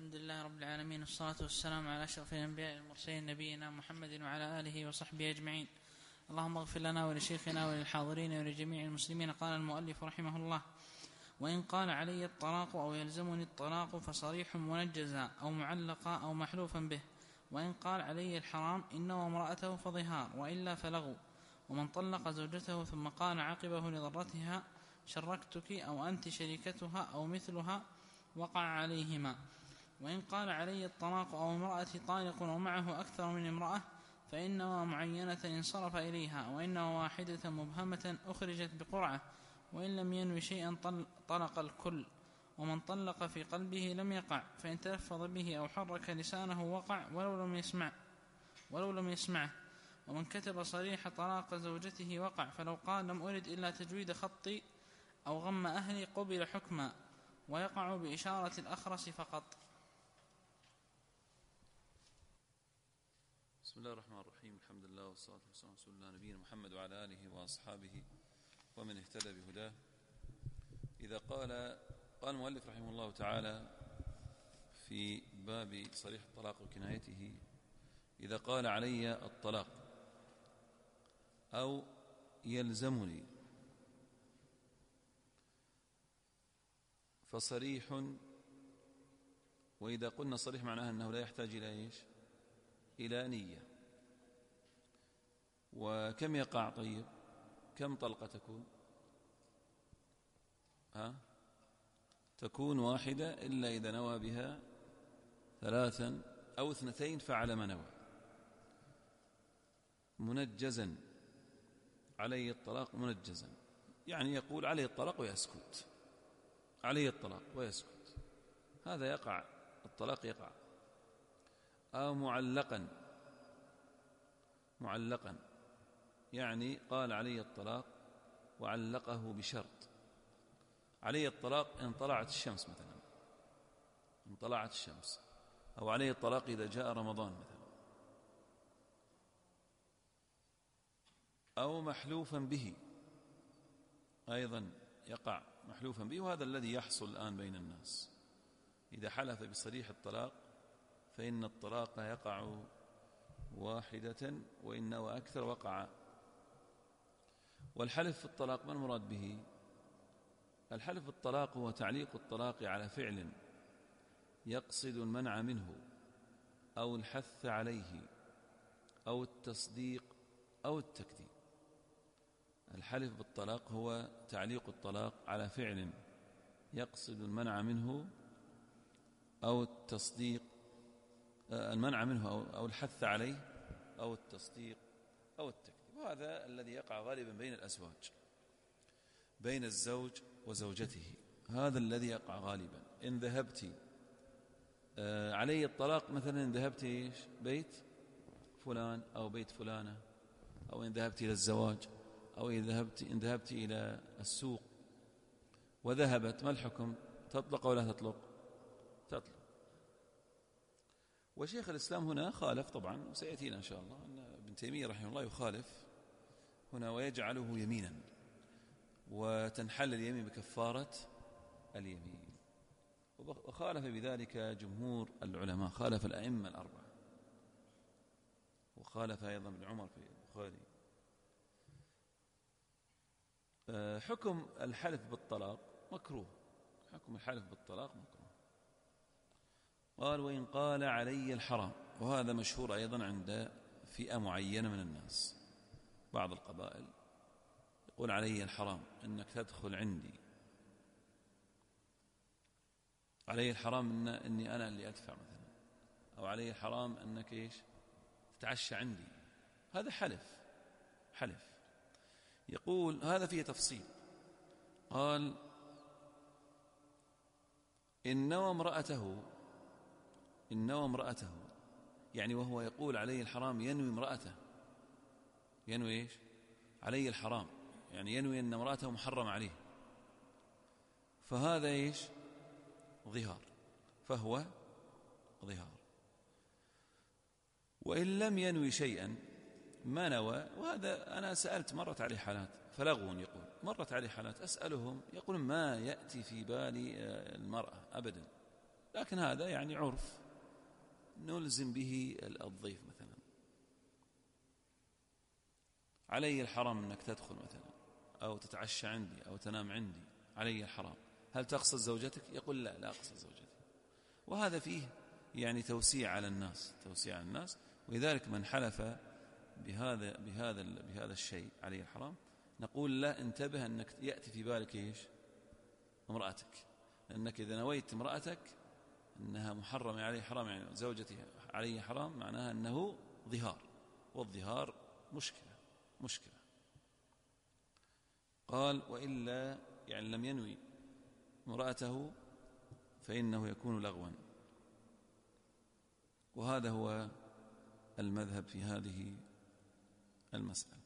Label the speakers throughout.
Speaker 1: الحمد لله رب العالمين، والصلاة والسلام على أشرف الأنبياء والمرسلين نبينا محمد وعلى آله وصحبه أجمعين. اللهم اغفر لنا ولشيخنا وللحاضرين ولجميع المسلمين. قال المؤلف رحمه الله: وإن قال علي الطلاق أو يلزمني الطلاق فصريح منجزا أو معلقا أو محلوفا به. وإن قال علي الحرام إنه امرأته فظهار وإلا فلغو. ومن طلق زوجته ثم قال عقبه لضرتها شركتك أو أنت شريكتها أو مثلها وقع عليهما. وإن قال علي الطلاق أو امرأتي طالق ومعه أكثر من امرأة فإنما معينة انصرف إليها، وإنما واحدة مبهمة أخرجت بقرعة، وإن لم ينوي شيئا طلق الكل. ومن طلق في قلبه لم يقع، فإن تلفظ به أو حرك لسانه وقع ولو لم يسمعه. ومن كتب صريح طلاق زوجته وقع، فلو قال لم أرد إلا تجويد خطي أو غم أهلي قبل حكما، ويقع بإشارة الأخرس فقط.
Speaker 2: بسم الله الرحمن الرحيم. الحمد لله والصلاة والسلام على رسول الله نبينا محمد وعلى آله وأصحابه ومن اهتدى بهداه. إذا قال المؤلف رحمه الله تعالى في باب صريح الطلاق وكنايته: إذا قال علي الطلاق أو يلزمني فصريح. وإذا قلنا صريح معناها أنه لا يحتاج إلى إيش؟ إلى نية. وكم يقع؟ طيب كم طلقة تكون؟ تكون واحدة إلا إذا نوى بها ثلاثا أو اثنتين فعل ما نوى. منجزا عليه الطلاق، منجزا يعني يقول عليه الطلاق ويسكت، عليه الطلاق ويسكت، هذا يقع، الطلاق يقع. أو معلقا يعني قال عليه الطلاق وعلقه بشرط: عليه الطلاق إن طلعت الشمس مثلا، إن طلعت الشمس، أو عليه الطلاق إذا جاء رمضان مثلا، أو محلوفا به أيضا يقع محلوفا به. وهذا الذي يحصل الآن بين الناس، إذا حلف بصريح الطلاق فإن الطلاق يقع واحدة، وإن وأكثر وقع. والحلف في الطلاق ما المراد به؟ الحلف في الطلاق هو تعليق الطلاق على فعل يقصد المنع منه أو الحث عليه أو التصديق أو التكذيب. الحلف بالطلاق هو تعليق الطلاق على فعل يقصد المنع منه أو التصديق، المنع منه أو الحث عليه أو التصديق أو التكذيب. وهذا الذي يقع غالبا بين الأزواج، بين الزوج وزوجته، هذا الذي يقع غالبا. إن ذهبت علي الطلاق مثلا، إن ذهبت بيت فلان أو بيت فلانة، أو إن ذهبت إلى الزواج، أو إن ذهبت إلى السوق وذهبت، ما الحكم؟ تطلق ولا تطلق؟ تطلق. وشيخ الإسلام هنا خالف طبعا، وسيأتينا إن شاء الله أن ابن تيمية رحمه الله يخالف هنا ويجعله يمينا، وتنحل اليمين بكفارة اليمين. وخالف بذلك جمهور العلماء، خالف الأئمة الأربعة، وخالف أيضا ابن عمر في البخاري. حكم الحلف بالطلاق مكروه، حكم الحلف بالطلاق مكروه. قال: وإن قال علي الحرام. وهذا مشهور أيضا عند فئة معينة من الناس، بعض القبائل يقول علي الحرام أنك تدخل عندي، علي الحرام أني أنا اللي أدفع مثلا، أو علي الحرام أنك تتعشى عندي. هذا حلف. يقول هذا فيه تفصيل. قال: إن نوى امرأته، يعني وهو يقول عليه الحرام ينوي امرأته، ينوي عليه الحرام، يعني ينوي أن امرأته محرم عليه، فهذا ظهار، فهو ظهار. وإن لم ينوي شيئا، ما نوى، وهذا أنا سألت، مرت عليه حالات، فلغون يقول مرت عليه حالات أسألهم يقول ما يأتي في بالي المرأة أبدا، لكن هذا يعني عرف نلزم به الضيف مثلا. علي الحرام أنك تدخل مثلا أو تتعشى عندي أو تنام عندي، علي الحرام. هل تقصد زوجتك؟ يقول لا، لا أقصد زوجتي. وهذا فيه يعني توسيع على الناس. ولذلك من حلف بهذا الشيء عليه الحرام نقول لا، انتبه أنك يأتي في بالك إيش؟ امرأتك، لأنك إذا نويت امرأتك أنها محرمة عليه حرام، يعني زوجتي عليه حرام، معناها أنه ظهار، والظهار مشكلة. قال وإلا يعني لم ينوي امرأته فإنه يكون لغوا. وهذا هو المذهب في هذه المسألة.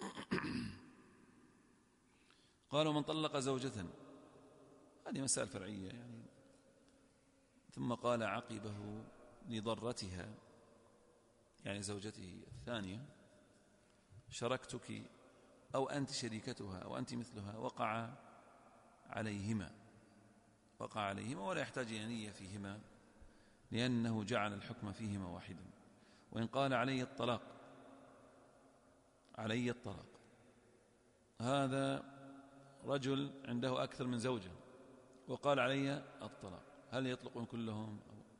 Speaker 2: قالوا من طلق زوجة، هذه مسألة فرعية يعني. ثم قال عقبه لضرتها، يعني زوجته الثانية، شركتك أو أنت شريكتها أو أنت مثلها، وقع عليهما ولا يحتاج إلى نية فيهما، لأنه جعل الحكم فيهما واحدا. وإن قال علي الطلاق، هذا رجل عنده أكثر من زوجة وقال علي الطلاق، هل يطلقون كلهم؟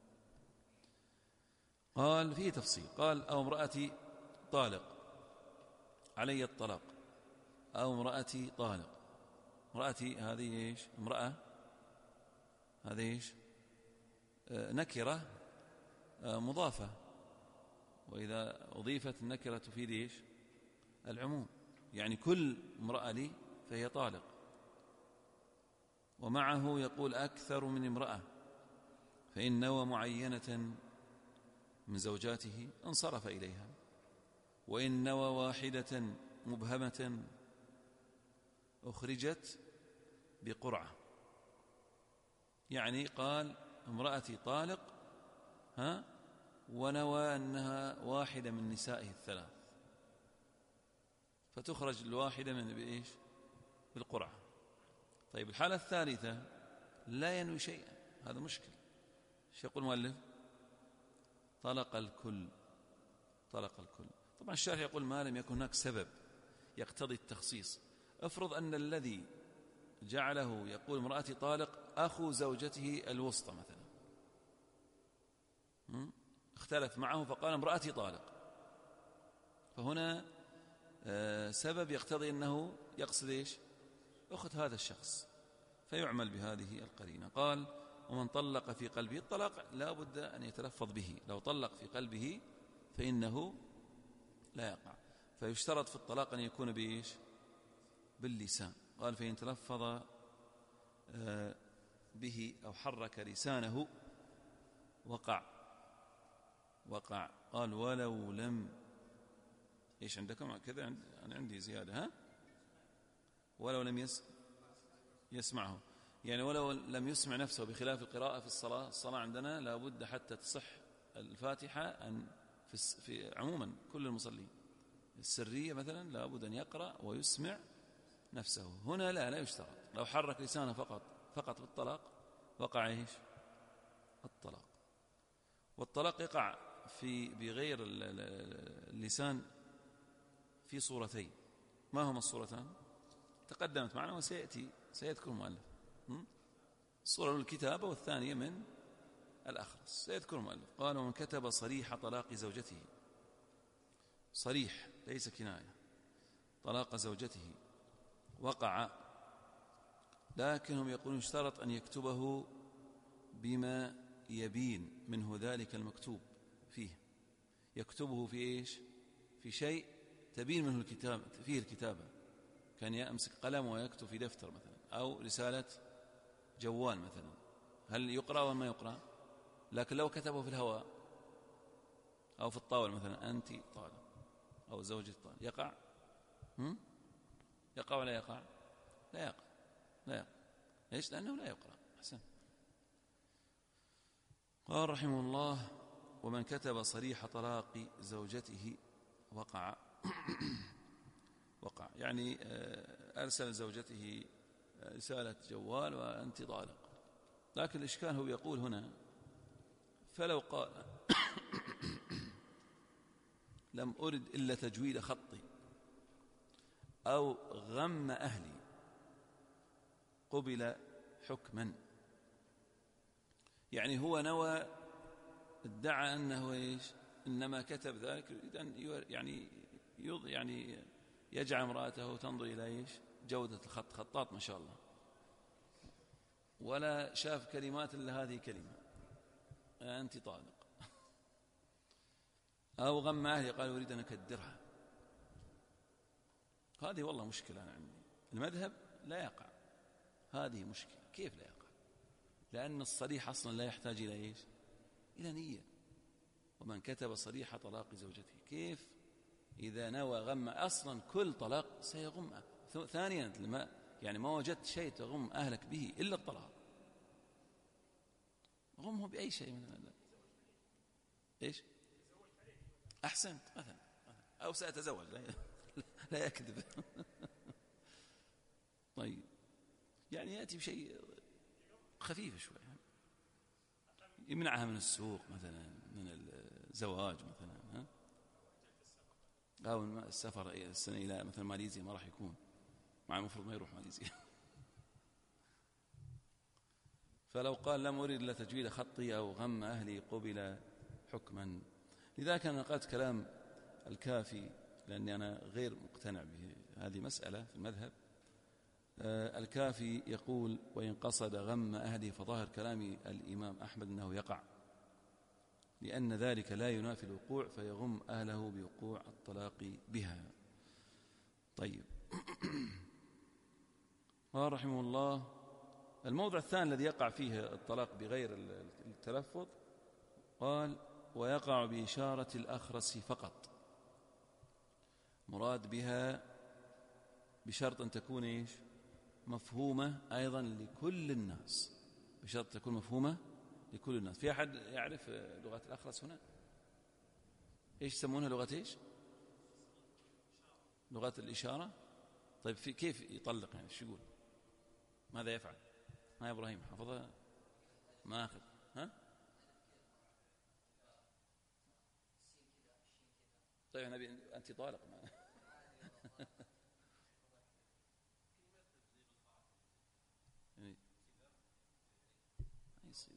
Speaker 2: قال فيه تفصيل. قال أو امرأتي طالق، علي الطلاق، أو امرأتي طالق. امرأتي هذه إيش؟ امرأة هذه إيش؟ نكرة مضافة، وإذا أضيفت النكرة تفيد إيش؟ العموم، يعني كل امرأة لي فهي طالق. ومعه يقول أكثر من امرأة، فإن نوى معينة من زوجاته انصرف إليها، وإن نوى واحدة مبهمة أخرجت بقرعة. يعني قال امرأتي طالق ونوى أنها واحدة من نسائه الثلاث، فتخرج الواحدة من بإيش؟ بالقرعة. طيب الحالة الثالثة لا ينوي شيئا، هذا مشكل. ايش يقول المؤلف؟ طلق الكل. طبعا الشارح يقول ما لم يكن هناك سبب يقتضي التخصيص. افرض أن الذي جعله يقول امرأتي طالق أخو زوجته الوسطى مثلا، اختلف معه فقال امرأتي طالق، فهنا سبب يقتضي أنه يقصد إيش؟ أخت هذا الشخص، فيعمل بهذه القرينة. قال ومن طلق في قلبه، الطلاق لا بد أن يتلفظ به، لو طلق في قلبه فإنه لا يقع. فيشترط في الطلاق أن يكون بإيش؟ باللسان. قال فإن تلفظ به أو حرك لسانه وقع. قال ولو لم إيش عندكم كذا؟ أنا عندي زيادة ولو لم يسمعه، يعني ولو لم يسمع نفسه، بخلاف القراءة في الصلاة عندنا لا بد حتى تصح الفاتحة أن في عموما كل المصلين السرية مثلا لا بد أن يقرأ ويسمع نفسه. هنا لا يشترط، لو حرك لسانه فقط بالطلاق وقع إيش؟ الطلاق. والطلاق يقع بغير اللسان في صورتين. ما هما الصورتان؟ تقدمت معنا سيذكر المؤلف. الصورة الكتابة والثانية من الأخرس، سيذكر المؤلف. قال ومن كتب صريح طلاق زوجته، صريح ليس كناية، طلاق زوجته وقع، لكنهم يقولون اشترط أن يكتبه بما يبين منه ذلك المكتوب فيه. يكتبه في إيش؟ في شيء تبين منه فيه الكتابة، كان يمسك قلم ويكتب في دفتر مثلا، أو رسالة جوال مثلا، هل يقرأ وما يقرأ؟ لكن لو كتبه في الهواء أو في الطاولة مثلا أنت طالق أو زوجي طالق، يقع؟ يقع ولا يقع؟ لا يقع. ليش؟ لأنه لا يقرأ. حسن. قال رحمه الله ومن كتب صريح طلاق زوجته وقع. يعني أرسل زوجته رسالة جوال وأنت طالق، لكن الإشكال هو يقول هنا فلو قال لم أرد إلا تجويد خطي أو غم أهلي قبل حكما. يعني هو نوى، ادعى أنه إيش؟ إنما كتب ذلك يريد أن يعني يجعل امرأته تنظر إلى إيش؟ جودة الخط، خطاط ما شاء الله، ولا شاف كلمات إلا هذه كلمة أنت طالق. أو غم أهلي قال أريد أن أكدرها. هذه والله مشكلة أنا عندي، المذهب لا يقع، هذه مشكلة. كيف لا يقع؟ لأن الصريح أصلا لا يحتاج إلى إيش؟ إلى نية. ومن كتب صريح طلاق زوجته، كيف إذا نوى غم أصلا كل طلاق سيغم. ثانيا ما وجدت شيء تغم أهلك به إلا الطلاق، غمه بأي شيء من إيش؟ أحسنت مثلا، أو سأتزوج، لا يكذب. طيب يعني يأتي بشيء خفيف شوي، يمنعها من السوق مثلا، من الزواج مثلا، أو السفر السنة إلى مثلا ماليزيا ما راح يكون، مع المفروض ما يروح ماليزيا. فلو قال لم أريد إلا تجويد خطي أو غم أهلي قبل حكما. لذلك أنا نقلت كلام الكافي، لأني أنا غير مقتنع بهذه مسألة في المذهب. الكافي يقول وإن قصد غم أهله فظاهر كلام الإمام أحمد أنه يقع، لأن ذلك لا ينافي الوقوع، فيغم أهله بوقوع الطلاق بها. طيب. قال رحمه الله الموضع الثاني الذي يقع فيه الطلاق بغير التلفظ، قال ويقع بإشارة الأخرس فقط، مراد بها بشرط أن تكون إيش؟ مفهومة أيضا لكل الناس، بشرط تكون مفهومة لكل الناس. في أحد يعرف لغة الأخرس هنا؟ إيش يسمونها؟ لغة إيش؟ لغة الإشارة. طيب كيف يطلق يعني؟ شو يقول؟ ماذا يفعل؟ ما يا إبراهيم حفظها؟ ما أخذ. ها؟ طيب نبي أنت طالق معنا. يعني يصير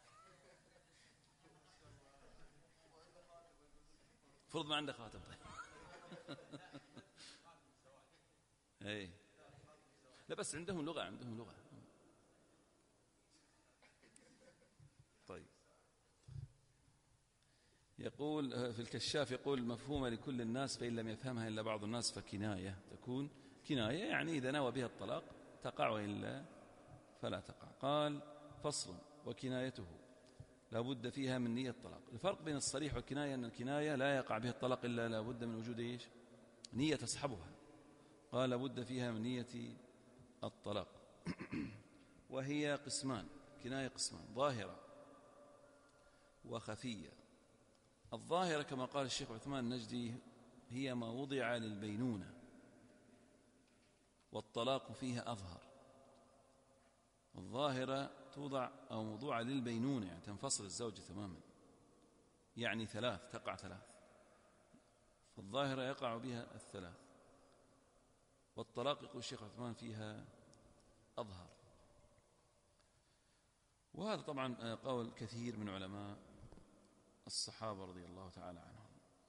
Speaker 2: فرض ما عندك خاتم. طيب. اي لا بس عندهم لغة طيب. يقول في الكشاف، يقول مفهومة لكل الناس، فإن لم يفهمها إلا بعض الناس فكناية، تكون كناية يعني إذا نوى بها الطلاق تقع، وإلا فلا تقع. قال فصل وكنايته لا بد فيها من نية الطلاق. الفرق بين الصريح والكناية أن الكناية لا يقع بها الطلاق إلا لا بد من وجود إيش؟ نية تصحبها. قال لا بد فيها من نية الطلاق. وهي قسمان، كناية قسمان، ظاهرة وخفية. الظاهرة كما قال الشيخ عثمان النجدي هي ما وضع للبينونة، والطلاق فيها أظهر. الظاهرة توضع أو موضوعة للبينونة، يعني تنفصل الزوجة تماما، يعني تقع ثلاث، فالظاهرة يقع بها الثلاث. والطلاق يقول الشيخ عثمان فيها أظهر. وهذا طبعا قول كثير من علماء الصحابة رضي الله تعالى عنهم.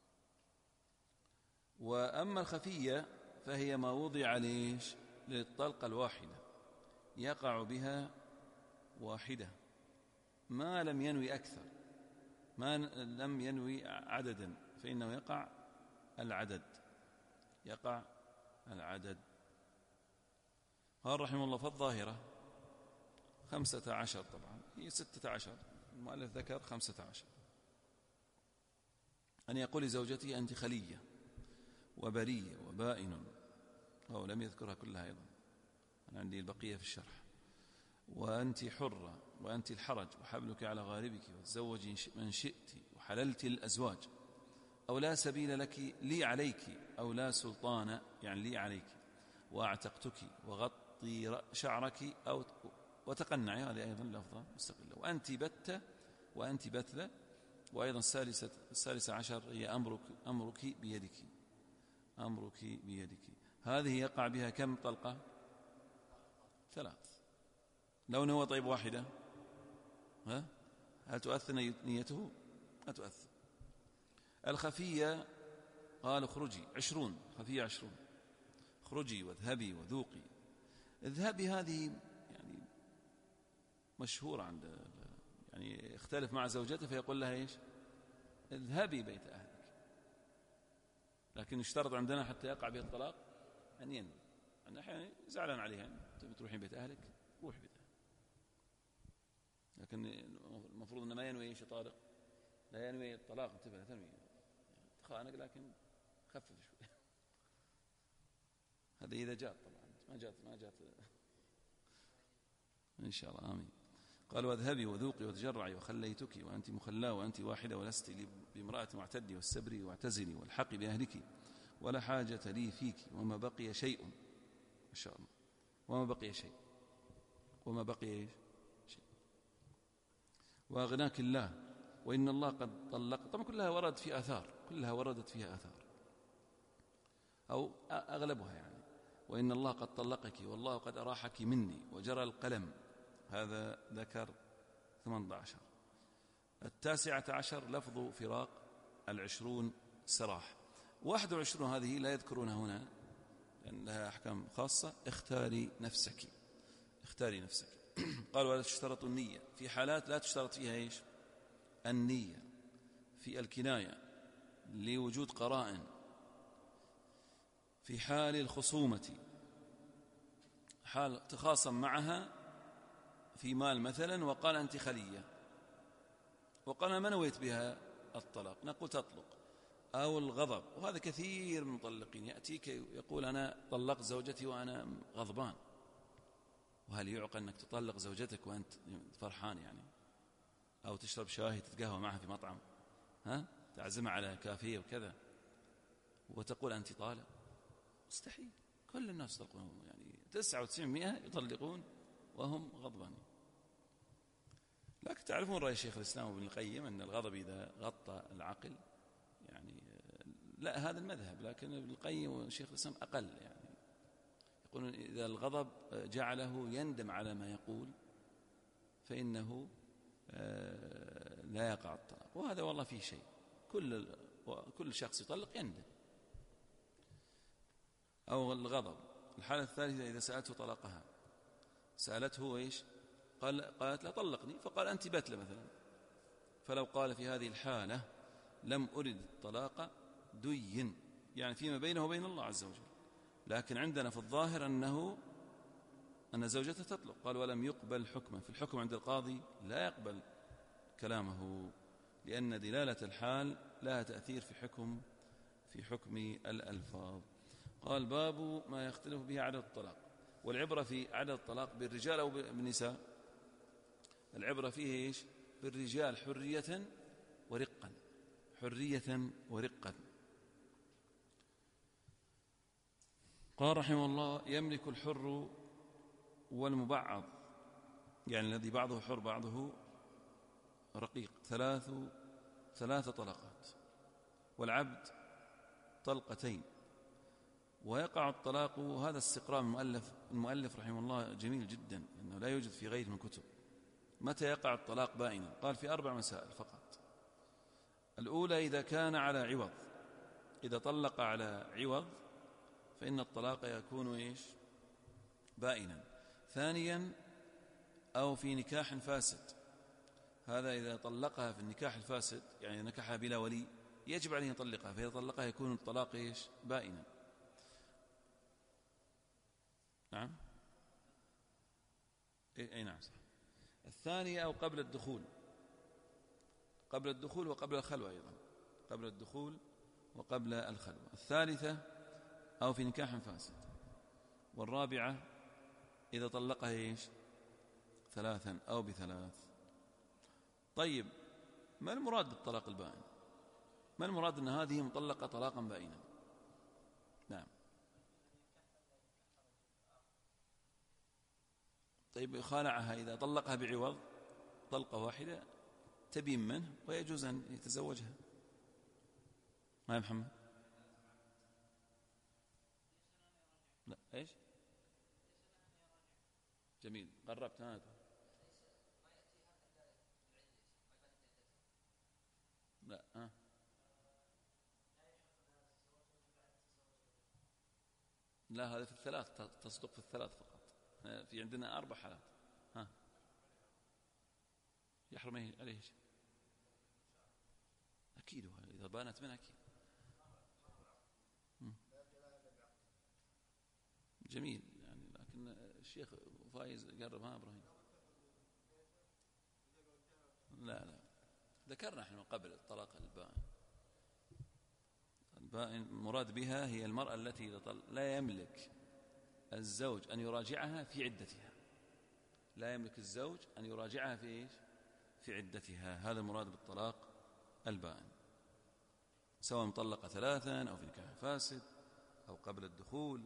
Speaker 2: وأما الخفية فهي ما وضع ليش؟ للطلقة الواحدة، يقع بها واحدة ما لم ينوي أكثر، ما لم ينوي عددا، فإنه يقع العدد، يقع العدد. قال رحمه الله فالظاهرة 15، طبعا هي 16، المؤلف ذكر 15. أن يقول لزوجتي أنت خلية وبرية وبائن، أو لم يذكرها كلها أيضا، أنا عندي البقية في الشرح. وأنت حرة، وأنت الحرج، وحبلك على غاربك، وتزوجي من شئت، وحللت الأزواج، أو لا سبيل لك لي عليك، أو لا سلطان يعني لي عليك، وأعتقتك، وغطي شعرك، أو وتقنعي، هذه أيضا لفظة مستقلة. وأنت بت وأنت بتلة. وأيضا الثالثة عشر هي أمرك بيدك، أمرك بيدك. هذه يقع بها كم طلقة؟ 3. لو نوى طيب واحدة هل تؤثر نيته؟ لا تؤثر. الخفية قال اخرجي 20، خفية 20، اخرجي واذهبي وذوقي. اذهبي هذه يعني مشهورة عند، يعني اختلف مع زوجته فيقول لها ايش؟ اذهبي بيت أهلك. لكن يشترط عندنا حتى يقع به الطلاق أن ينوي. أن أحيانا زعلان عليها، تبي تروحين بيت أهلك روح بيت أهلك، لكن المفروض أنه ما ينوي ايش طارق؟ لا ينوي الطلاق، انتبه لا تنوي تخانق، لكن خفف شوي. هذا إذا جاءت طبعا، ما جاءت إن شاء الله. آمين. قال واذهبي وذوقي وتجرعي وخليتك وأنت مخلاة وأنت واحدة ولست لي بامرأة واعتدي واستبري واعتزلي والحقي بأهلك ولا حاجة لي فيك وما بقي شيء. ما شاء الله. وما بقي شيء، وما بقي شيء. وأغناك الله وإن الله قد طلق. طبعا كلها ورد في آثار، كلها وردت فيها آثار أو أغلبها يعني. وإن الله قد طلقك والله قد أراحك مني وجرى القلم. هذا ذكر 18. 19 لفظ فراق. 20 سراح. 21 هذه لا يذكرونها هنا لأن لها أحكام خاصة. اختاري نفسك، اختاري نفسك. قال ولا تشترط النية في حالات لا تشترط فيها ايش؟ النية. في الكناية لوجود قرائن. في حال الخصومة، حال تخاصم معها في مال مثلا وقال أنت خلية، وقال أنا ما نويت بها الطلاق، نقول تطلق. أو الغضب، وهذا كثير من المطلقين يأتيك يقول أنا طلقت زوجتي وأنا غضبان. وهل يعقل أنك تطلق زوجتك وأنت فرحان يعني؟ أو تشرب شاي تتقهوى معها في مطعم، تعزمها على كافية وكذا وتقول أنت طالق؟ مستحيل. كل الناس يطلقون، يعني 99% يطلقون وهم غضبانين. لكن تعرفون رأي شيخ الإسلام ابن القيم أن الغضب إذا غطى العقل يعني لا، هذا المذهب. لكن ابن القيم وشيخ الإسلام أقل، يعني يقولون إذا الغضب جعله يندم على ما يقول فإنه لا يقع الطلاق. وهذا والله فيه شيء. كل شخص يطلق يندم. أو الغضب. الحالة الثالثة إذا سألته طلقها، سألته إيش؟ قالت لا طلقني، فقال أنت بتلة مثلا. فلو قال في هذه الحالة لم أرد الطلاق دين، يعني فيما بينه وبين الله عز وجل. لكن عندنا في الظاهر أن زوجته تطلق. قال ولم يقبل حكمه. في الحكم عند القاضي لا يقبل كلامه، لأن دلالة الحال لها تأثير في حكم الألفاظ. قال باب ما يختلف به عدد الطلاق. والعبرة في عدد الطلاق بالرجال أو بالنساء؟ العبرة فيه إيش؟ بالرجال حرية ورقا، حرية ورقا. قال رحمه الله يملك الحر والمبعض، يعني الذي بعضه حر بعضه رقيق، ثلاث طلقات، والعبد طلقتين. ويقع الطلاق، وهذا استقراء المؤلف رحمه الله جميل جدا، إنه لا يوجد في غيره من كتب. متى يقع الطلاق بائنا؟ قال في 4 مسائل فقط. الأولى إذا كان على عوض، إذا طلق على عوض فإن الطلاق يكون إيش؟ بائنا. ثانيا أو في نكاح فاسد، هذا إذا طلقها في النكاح الفاسد، يعني نكحها بلا ولي، يجب عليه يطلقها، فإذا طلقها يكون الطلاق إيش؟ بائنا. نعم، أي نعم صح. الثانية أو قبل الدخول، قبل الدخول وقبل الخلوة أيضا، قبل الدخول وقبل الخلوة. الثالثة أو في نكاح فاسد. والرابعة إذا طلقها إيش؟ 3 أو ب3. طيب ما المراد بالطلاق البائن؟ ما المراد أن هذه مطلقة طلاقا بائنا؟ نعم. طيب خالعها إذا طلقها بعوض طلقة واحدة تبين منه ويجوز أن يتزوجها. ما يا محمد؟ لا إيش؟ جميل، قربت هذا. لا لا، هذا في الثلاث، تصدق في الثلاث فقط. في عندنا 4 حالات. يحرم عليه شيء أكيد، إذا بانت منه أكيد. جميل يعني، لكن الشيخ فايز قرب. إبراهيم؟ لا ذكرنا احنا من قبل الطلاق البائن. البائن المراد بها هي المرأة التي لا يملك الزوج أن يراجعها في عدتها. لا يملك الزوج أن يراجعها في إيش؟ في عدتها. هذا المراد بالطلاق البائن، سواء مطلقة 3 أو في نكاح فاسد أو قبل الدخول.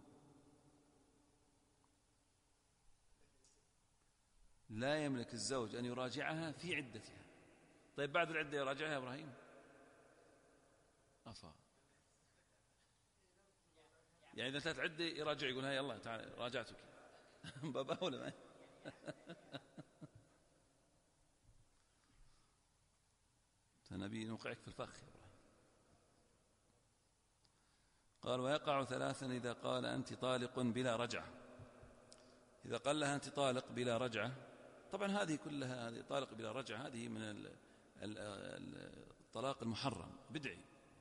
Speaker 2: لا يملك الزوج أن يراجعها في عدتها. طيب بعد العدة يراجعها يا إبراهيم؟ يعني إذا انتهت عدة يراجع، يقول هاي يلا تعال راجعتك. بابا ولا ما نبي نوقعك في الفخ يا إبراهيم. قال ويقع 3 إذا قال أنت طالق بلا رجعة. إذا قال لها أنت طالق بلا رجعة، طبعا هذه كلها، هذه طالق بلا رجعة، هذه من الطلاق المحرم بدعي،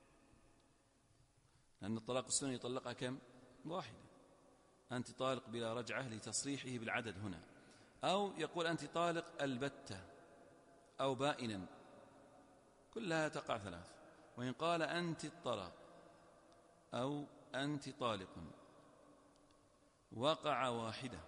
Speaker 2: لأن الطلاق السني يطلقها كم؟ 1. أنت طالق بلا رجعة لتصريحه بالعدد هنا، أو يقول أنت طالق البتة أو بائنا، كلها تقع 3. وإن قال أنت الطلاق أو أنت طالق وقع واحدة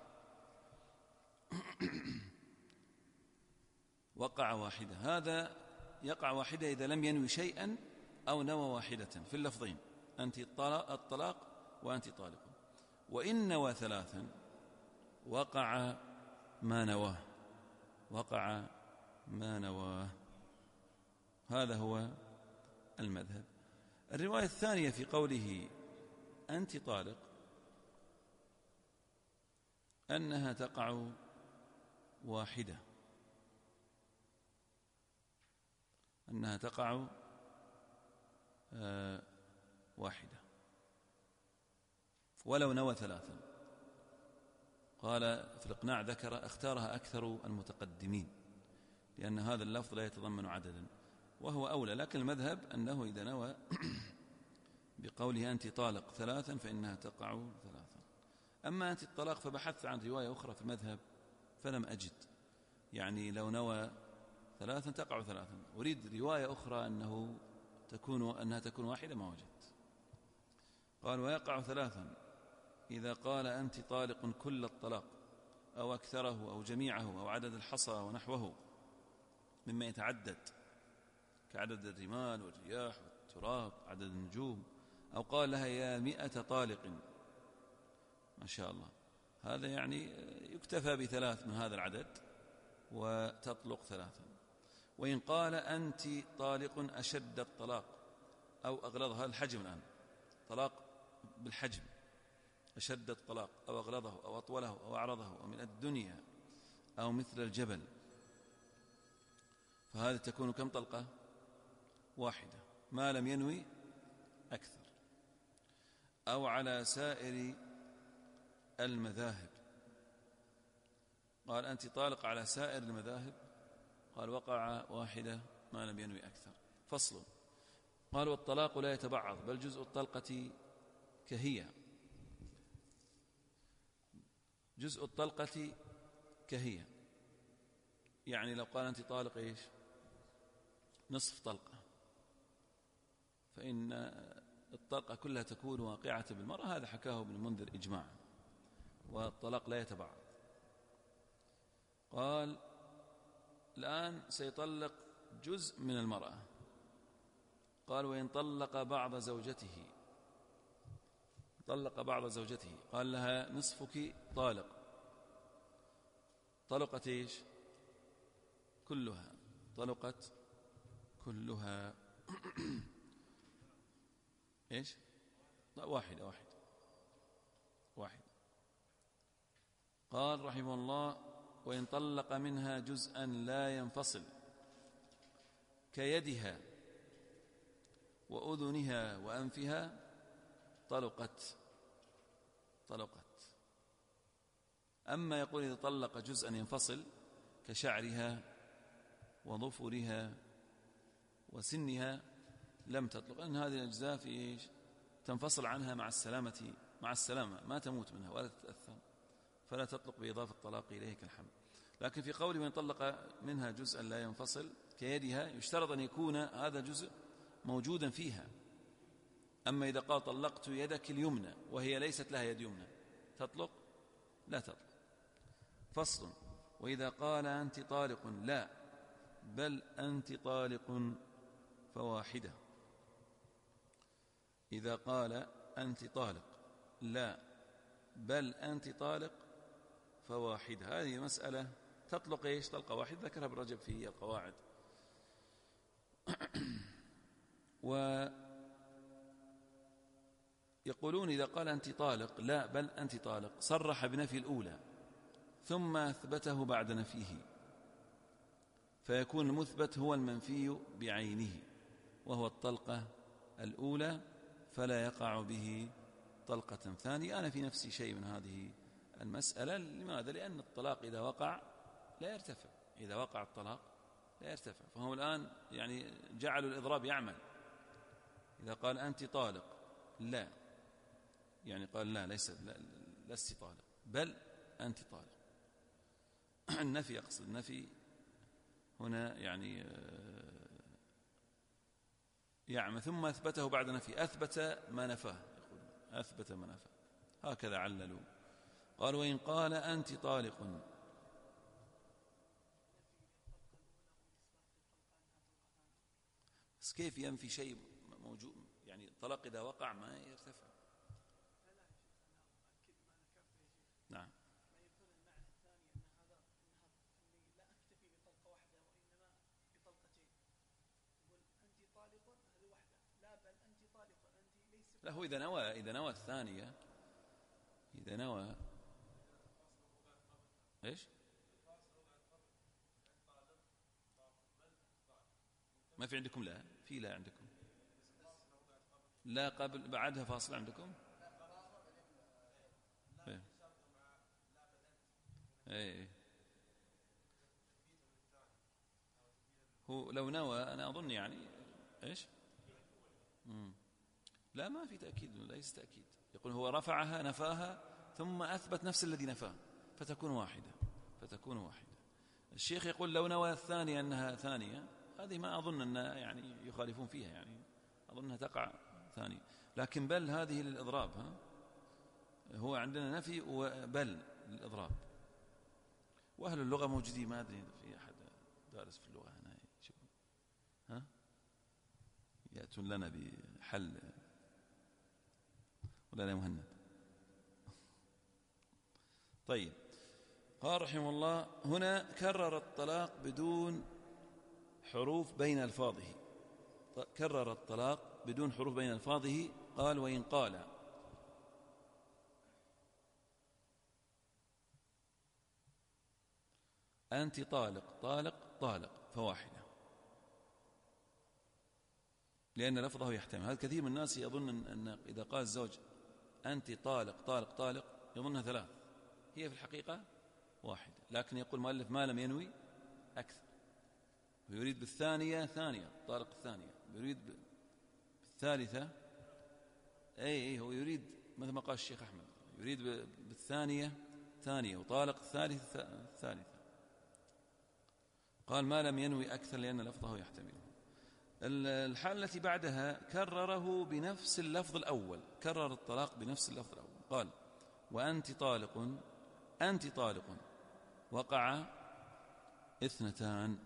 Speaker 2: وقع واحدة، هذا يقع واحدة إذا لم ينوي شيئا أو نوى واحدة في اللفظين، أنت الطلاق وأنت طالق. وإن نوى 3 وقع ما نواه، وقع ما نواه. هذا هو المذهب. الرواية الثانية في قوله أنت طالق أنها تقع واحدة، أنها تقع واحدة ولو نوى 3. قال في الإقناع اختارها أكثر المتقدمين، لأن هذا اللفظ لا يتضمن عددا وهو أولى، لكن المذهب أنه إذا نوى بقوله أنت طالق 3 فإنها تقع 3. أما أنت الطلاق فبحثت عن رواية أخرى في المذهب فلم أجد، يعني لو نوى 3 تقع 3، أريد رواية أخرى أنها تكون واحدة، ما وجدت. قال ويقع 3 إذا قال أنت طالق كل الطلاق أو أكثره أو جميعه أو عدد الحصى ونحوه مما يتعدد كعدد الرمال والرياح والتراب عدد النجوم، أو قال لها يا 100 طالق، ما شاء الله، هذا يعني يكتفى ب3 من هذا العدد وتطلق 3. وإن قال أنت طالق أشد الطلاق أو أغلظها، الحجم الآن طلاق بالحجم، أشد الطلاق أو أغلظه أو أطوله أو أعرضه أو من الدنيا أو مثل الجبل، فهذه تكون كم طلقة؟ 1 ما لم ينوي أكثر. أو على سائر المذاهب، قال أنت طالق على سائر المذاهب، قال وقع 1 ما لم ينوي أكثر. فصل. قال والطلاق لا يتبعض بل جزء الطلقة كهي، جزء الطلقة كهي، يعني لو قال أنت طالق إيش؟ نصف طلقة، فإن الطلقة كلها تكون واقعة بالمرأة، هذا حكاه ابن المنذر إجماعا، والطلاق لا يتبعض. قال الآن سيطلق جزء من المرأة، قال وإن طلق بعض زوجته، طلق بعض زوجته، قال لها نصفك طالق، طلقت إيش؟ كلها، طلقت كلها إيش؟ واحدة. قال رحمه الله: وإن طلق منها جزءا لا ينفصل كيدها وأذنها وأنفها طلقت. أما يقول إذا طلق جزءا ينفصل كشعرها وظفرها وسنها لم تطلق، لأن هذه الأجزاء في إيش؟ تنفصل عنها مع السلامة، ما تموت منها ولا تتأثر، فلا تطلق بإضافة الطلاق إليه كالحمل. لكن في قوله وإن طلق منها جزءا لا ينفصل كيدها يشترط أن يكون هذا الجزء موجودا فيها. أما إذا قال طلقت يدك اليمنى وهي ليست لها يد يمنى تطلق؟ لا تطلق. فصل: وإذا قال أنت طالق لا بل أنت طالق فواحدة. إذا قال أنت طالق لا بل أنت طالق فواحدة، هذه مسألة تطلق إيش؟ طلقة واحدة، ذكرها ابن رجب في القواعد. ويقولون إذا قال أنت طالق لا بل أنت طالق صرح بنفي الأولى ثم أثبته بعد نفيه، فيكون المثبت هو المنفي بعينه وهو الطلقة الأولى، فلا يقع به طلقة ثانية. أنا في نفسي شيء من هذه المسألة. لماذا؟ لأن الطلاق إذا وقع لا يرتفع، إذا وقع الطلاق لا يرتفع، فهم الآن يعني جعلوا الإضراب يعمل. إذا قال أنت طالق لا، يعني قال لا لست طالق بل أنت طالق. النفي، أقصد النفي هنا يعني يعمل. ثم أثبته بعد نفي، أثبت ما نفاه، يقول أثبت ما نفاه، هكذا عللوا. قال وإن قال أنت طالق، بس كيف ينفي شيء موجود؟ يعني الطلاق إذا وقع ما يرتفع. نعم. لا، هو إذا نوى الثانية، إذا نوى إيش؟ ما في عندكم؟ لا، في لا عندكم، لا قبل بعدها فاصل عندكم. إيه. هو لو نوى أنا أظن يعني إيش؟ لا، ما في تأكيد، ليس تأكيد. يقول هو رفعها نفاها ثم أثبت نفس الذي نفاه فتكون واحدة. الشيخ يقول لو نوى الثانية أنها ثانية، هذه ما أظن أن يعني يخالفون فيها، يعني أظنها تقع ثانية. لكن بل هذه للإضراب، هو عندنا نفي وبل للإضراب. وأهل اللغة موجودين، ما أدري في أحد دارس في اللغة هنا يأتون لنا بحل، ولا لا مهند. طيب، قال رحمه الله هنا كرر الطلاق بدون حروف بين ألفاظه، كرر الطلاق بدون حروف بين ألفاظه. قال وإن قال أنت طالق فواحدة، لأن لفظه يحتمل. هذا كثير من الناس يظن أن إذا قال الزوج أنت طالق يظنها ثلاث، هي في الحقيقة واحدة. لكن يقول المؤلف ما لم ينوي أكثر، ويريد بالثانية ثانية، طالق الثانية، يريد بالثالثة هو يريد مثل ما قال الشيخ أحمد، يريد بالثانية ثانية، وطالق الثالثة ثالثة. قال ما لم ينوي أكثر لأن لفظه يحتمل. الحالة التي بعدها كرره بنفس اللفظ الأول، كرر الطلاق بنفس اللفظ الأول. قال وأنت طالق وقع اثنتان،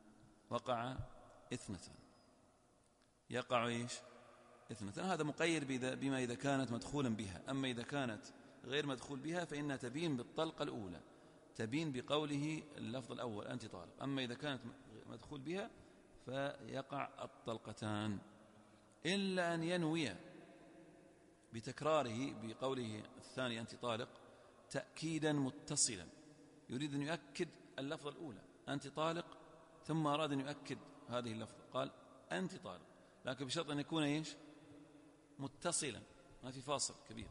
Speaker 2: يقع إيش؟ اثنتان. هذا مقيد بما إذا كانت مدخولا بها. أما إذا كانت غير مدخول بها فإنها تبين بالطلقة الأولى، تبين بقوله اللفظ الأول أنت طالق. أما إذا كانت مدخول بها فيقع الطلقتان، إلا أن ينوي بتكراره بقوله الثاني أنت طالق تأكيدا متصلا، يريد أن يؤكد اللفظة الأولى أنت طالق، ثم أراد أن يؤكد هذه اللفظة قال أنت طالق، لكن بشرط أن يكون إيش؟ متصلا، ما في فاصل كبير.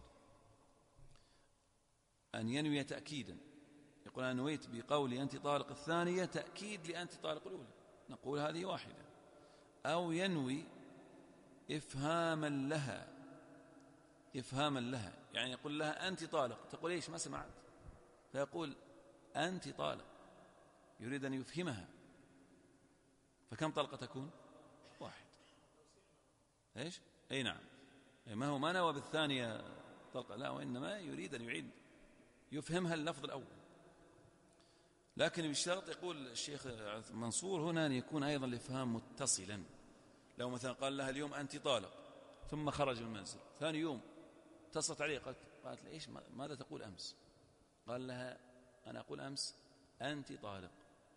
Speaker 2: أن ينوي تأكيدا، يقول أنا نويت بقولي أنت طالق الثانية تأكيد لأنت طالق الأولى، نقول هذه واحدة. أو ينوي إفهاما لها، إفهاما لها يعني يقول لها أنت طالق، تقول إيش؟ ما سمعت، فيقول أنت طالق، يريد أن يفهمها. فكم طلقة تكون؟ واحد. إيش؟ أي نعم، ما هو ما نوى بالثانية طلقة، لا، وإنما يريد أن يعيد يفهمها اللفظ الأول. لكن بالشرط يقول الشيخ منصور هنا أن يكون أيضا الإفهام متصلا. لو مثلا قال لها اليوم أنت طالق ثم خرج من المنزل، ثاني يوم اتصلت عليه قالت له إيش ماذا تقول أمس؟ قال لها أنا أقول أمس أنت طالق.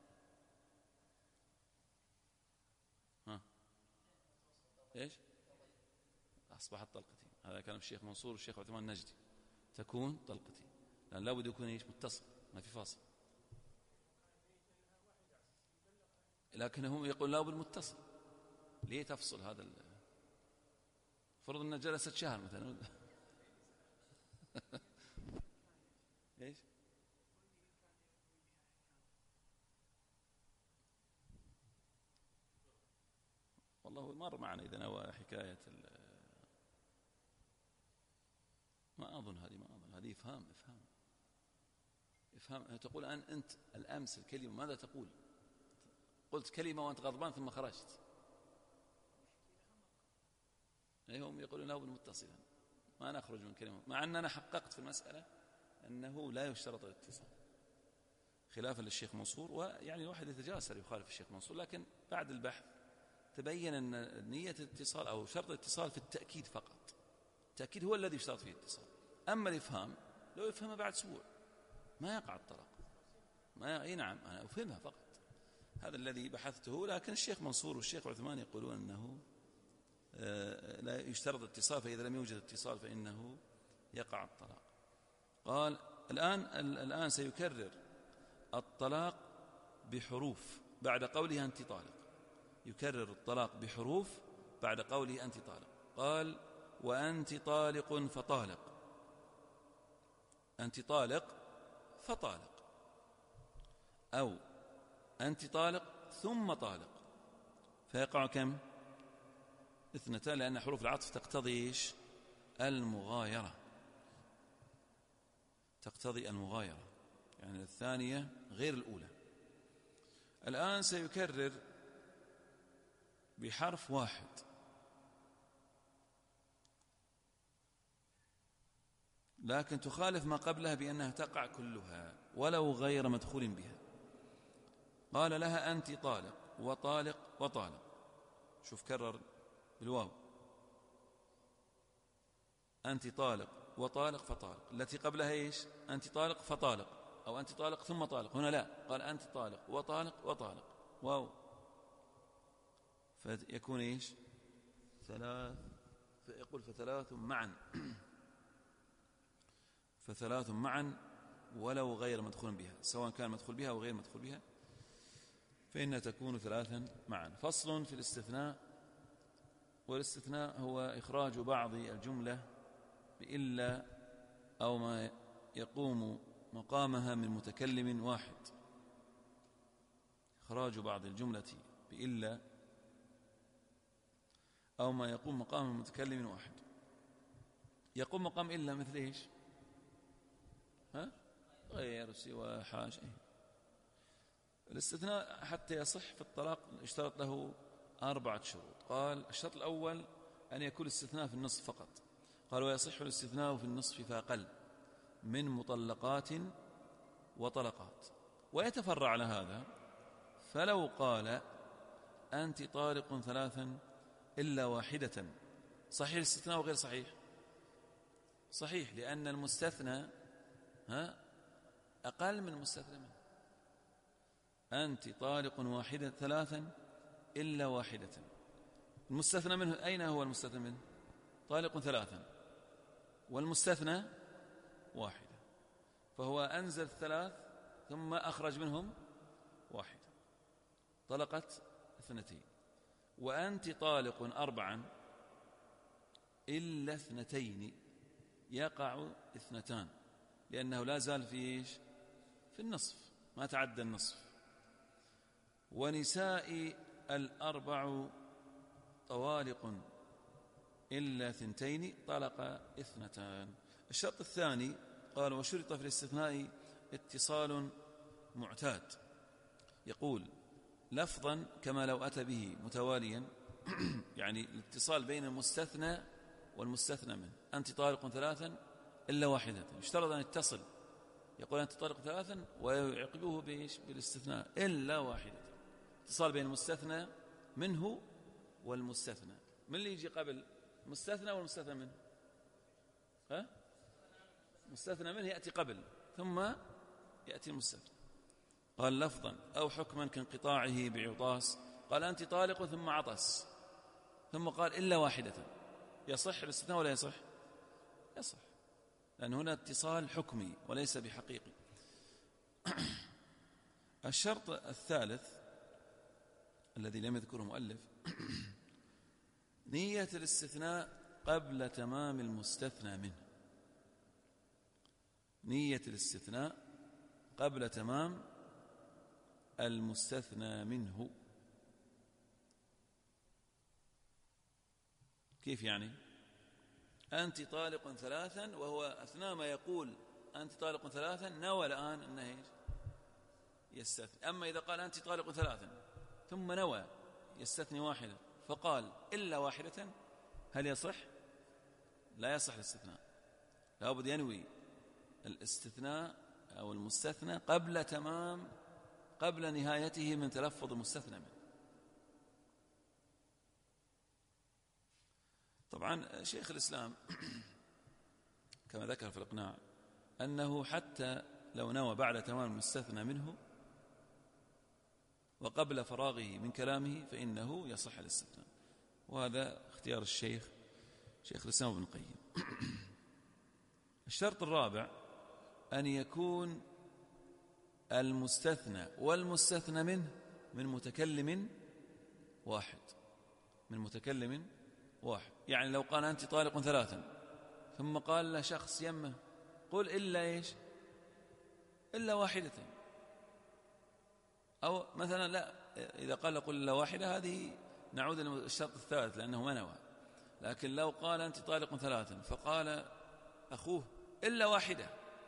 Speaker 2: ها إيش؟ أصبحت طلقتين. هذا كلام الشيخ منصور والشيخ عثمان النجدي، تكون طلقتين، لأن لابد يكون إيش؟ متصل، ما في فاصل. لكنهم يقول لابد متصل، ليه تفصل هذا فرض أنها جلست شهر مثلا إيش؟ والله مر معنا إذا نوى حكاية ما أظن هذه إفهام. تقول أنت الأمس الكلمة ماذا تقول؟ قلت كلمة وأنت غضبان ثم خرجت. هم يقولون له متصلا، ما نخرج من كلمة، مع أننا حققت في المسألة أنه لا يشترط الاتصال خلافا للشيخ منصور. ويعني الواحد يتجاسر يخالف الشيخ منصور، لكن بعد البحث تبين أن نية الاتصال أو شرط الاتصال في التأكيد فقط، التأكيد هو الذي يشترط فيه الاتصال. أما الإفهام لو يفهمها بعد أسبوع ما يقع الطلاق، أي نعم أنا أفهمها فقط، هذا الذي بحثته. لكن الشيخ منصور والشيخ عثمان يقولون أنه لا يشترط الاتصال، فإذا لم يوجد اتصال فإنه يقع الطلاق. قال الآن سيكرر الطلاق بحروف بعد قوله أنت طالق، يكرر الطلاق بحروف بعد قوله أنت طالق. قال وأنت طالق فطالق، أنت طالق فطالق، أو أنت طالق ثم طالق، فيقع كم؟ اثنتان، لأن حروف العطف تقتضي إيش؟ المغايرة، تقتضي المغايرة، يعني الثانية غير الأولى. الآن سيكرر بحرف واحد، لكن تخالف ما قبلها بأنها تقع كلها ولو غير مدخول بها. قال لها أنت طالق وطالق وطالق، شوف كرر بالواو، أنت طالق وطالق فطالق. التي قبلها إيش؟ أنت طالق فطالق، أو أنت طالق ثم طالق. هنا لا، قال أنت طالق وطالق وطالق، واو، فيكون إيش؟ ثلاث، فيقول فثلاث معا فثلاث معا ولو غير مدخول بها، سواء كان مدخول بها أو غير مدخول بها فإنها تكون ثلاثا معا. فصل في الاستثناء، والاستثناء هو إخراج بعض الجملة بإلا أو ما يقوم مقامها من متكلم واحد. إخراج بعض الجملة بإلا أو ما يقوم مقام من متكلم واحد. يقوم مقام إلا مثل إيش؟ غير سوى حاجة. الاستثناء حتى يصح في الطلاق اشترط له 4 شروط. قال الشرط الأول أن يكون الاستثناء في النصف فقط. قال ويصح الاستثناء في النصف فأقل من مطلقات وطلقات. ويتفرع على هذا، فلو قال أنت طالق 3 إلا واحدة، صحيح الاستثناء وغير صحيح؟ صحيح، لأن المستثنى أقل من المستثنى منه. أنت طالق 3 إلا واحدة. المستثنى منه أين هو المستثنى منه؟ طالق 3 والمستثنى 1، فهو أنزل 3 ثم أخرج منهم 1، طلقت 2. وأنت طالق 4 إلا 2، يقع 2 لأنه لا زال في النصف، ما تعدى النصف. ونساء 4 طوالق إلا 2، طلق 2. الشرط الثاني قال: وشرط في الاستثناء اتصال معتاد، يقول لفظا كما لو أتى به متواليا يعني الاتصال بين المستثنى والمستثنى منه. أنت طالق 3 إلا 1، يشترط أن يتصل، يقول أنت طالق 3 ويعقبه بالاستثناء إلا 1، اتصال بين المستثنى منه والمستثنى. من اللي يجي قبل المستثنى والمستثنى منه؟ مستثنى منه يأتي قبل ثم يأتي المستثنى. قال لفظا أو حكما كانقطاعه بعطاس، قال أنت طالق ثم عطس، ثم قال إلا 1، يصح الاستثناء ولا يصح؟ يصح، لأن هنا اتصال حكمي وليس بحقيقي. الشرط الثالث الذي لم يذكره مؤلف نية الاستثناء قبل تمام المستثنى منه. نية الاستثناء قبل تمام المستثنى منه. كيف يعني؟ أنت طالق 3 وهو أثناء ما يقول أنت طالق 3 نوى الآن أنه يستثني. أما إذا قال أنت طالق 3 ثم نوى يستثني 1 فقال إلا 1، هل يصح؟ لا يصح الاستثناء، لا بد ينوي الاستثناء أو المستثنى قبل نهايته من تلفظ المستثنى منه. طبعا شيخ الإسلام كما ذكر في الإقناع أنه حتى لو نوى بعد تمام المستثنى منه وقبل فراغه من كلامه فإنه يصح الاستثناء، وهذا اختيار شيخ الإسلام ابن القيم. الشرط الرابع أن يكون المستثنى والمستثنى منه من متكلم واحد. يعني لو قال أنت طالق 3 ثم قال له شخص يمه قل إلا إيش؟ إلا 1، أو مثلا لا، إذا قال قل إلا 1 هذه نعود إلى الشرط الثالث لأنه ما نوى. لكن لو قال أنت طالق 3 فقال أخوه إلا 1،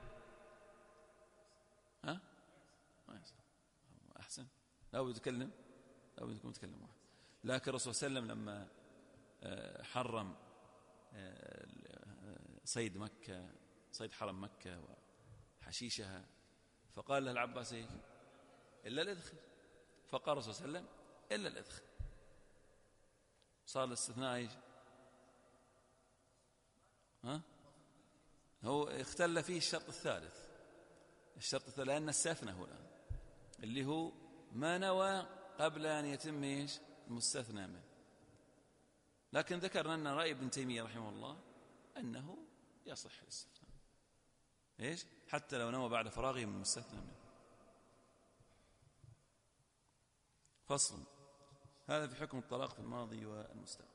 Speaker 2: أحسن، لا يتكلم واحد. لكن الرسول صلى الله عليه وسلم لما حرم صيد مكة، صيد حرم مكة وحشيشها، فقال له العباس إيه؟ إلا الإذخر، فقال الرسول صلى الله عليه وسلم إلا الإذخر، صار الاستثناء إيش؟ هو اختل فيه الشرط الثالث لأن استثنى هنا اللي هو ما نوى قبل أن يتم إيش؟ المستثنى منه. لكن ذكرنا أن رأي ابن تيمية رحمه الله أنه يصح الاستثناء إيش؟ حتى لو نوى بعد فراغه من المستثنى منه. فصل. هذا في حكم الطلاق في الماضي والمستقبل.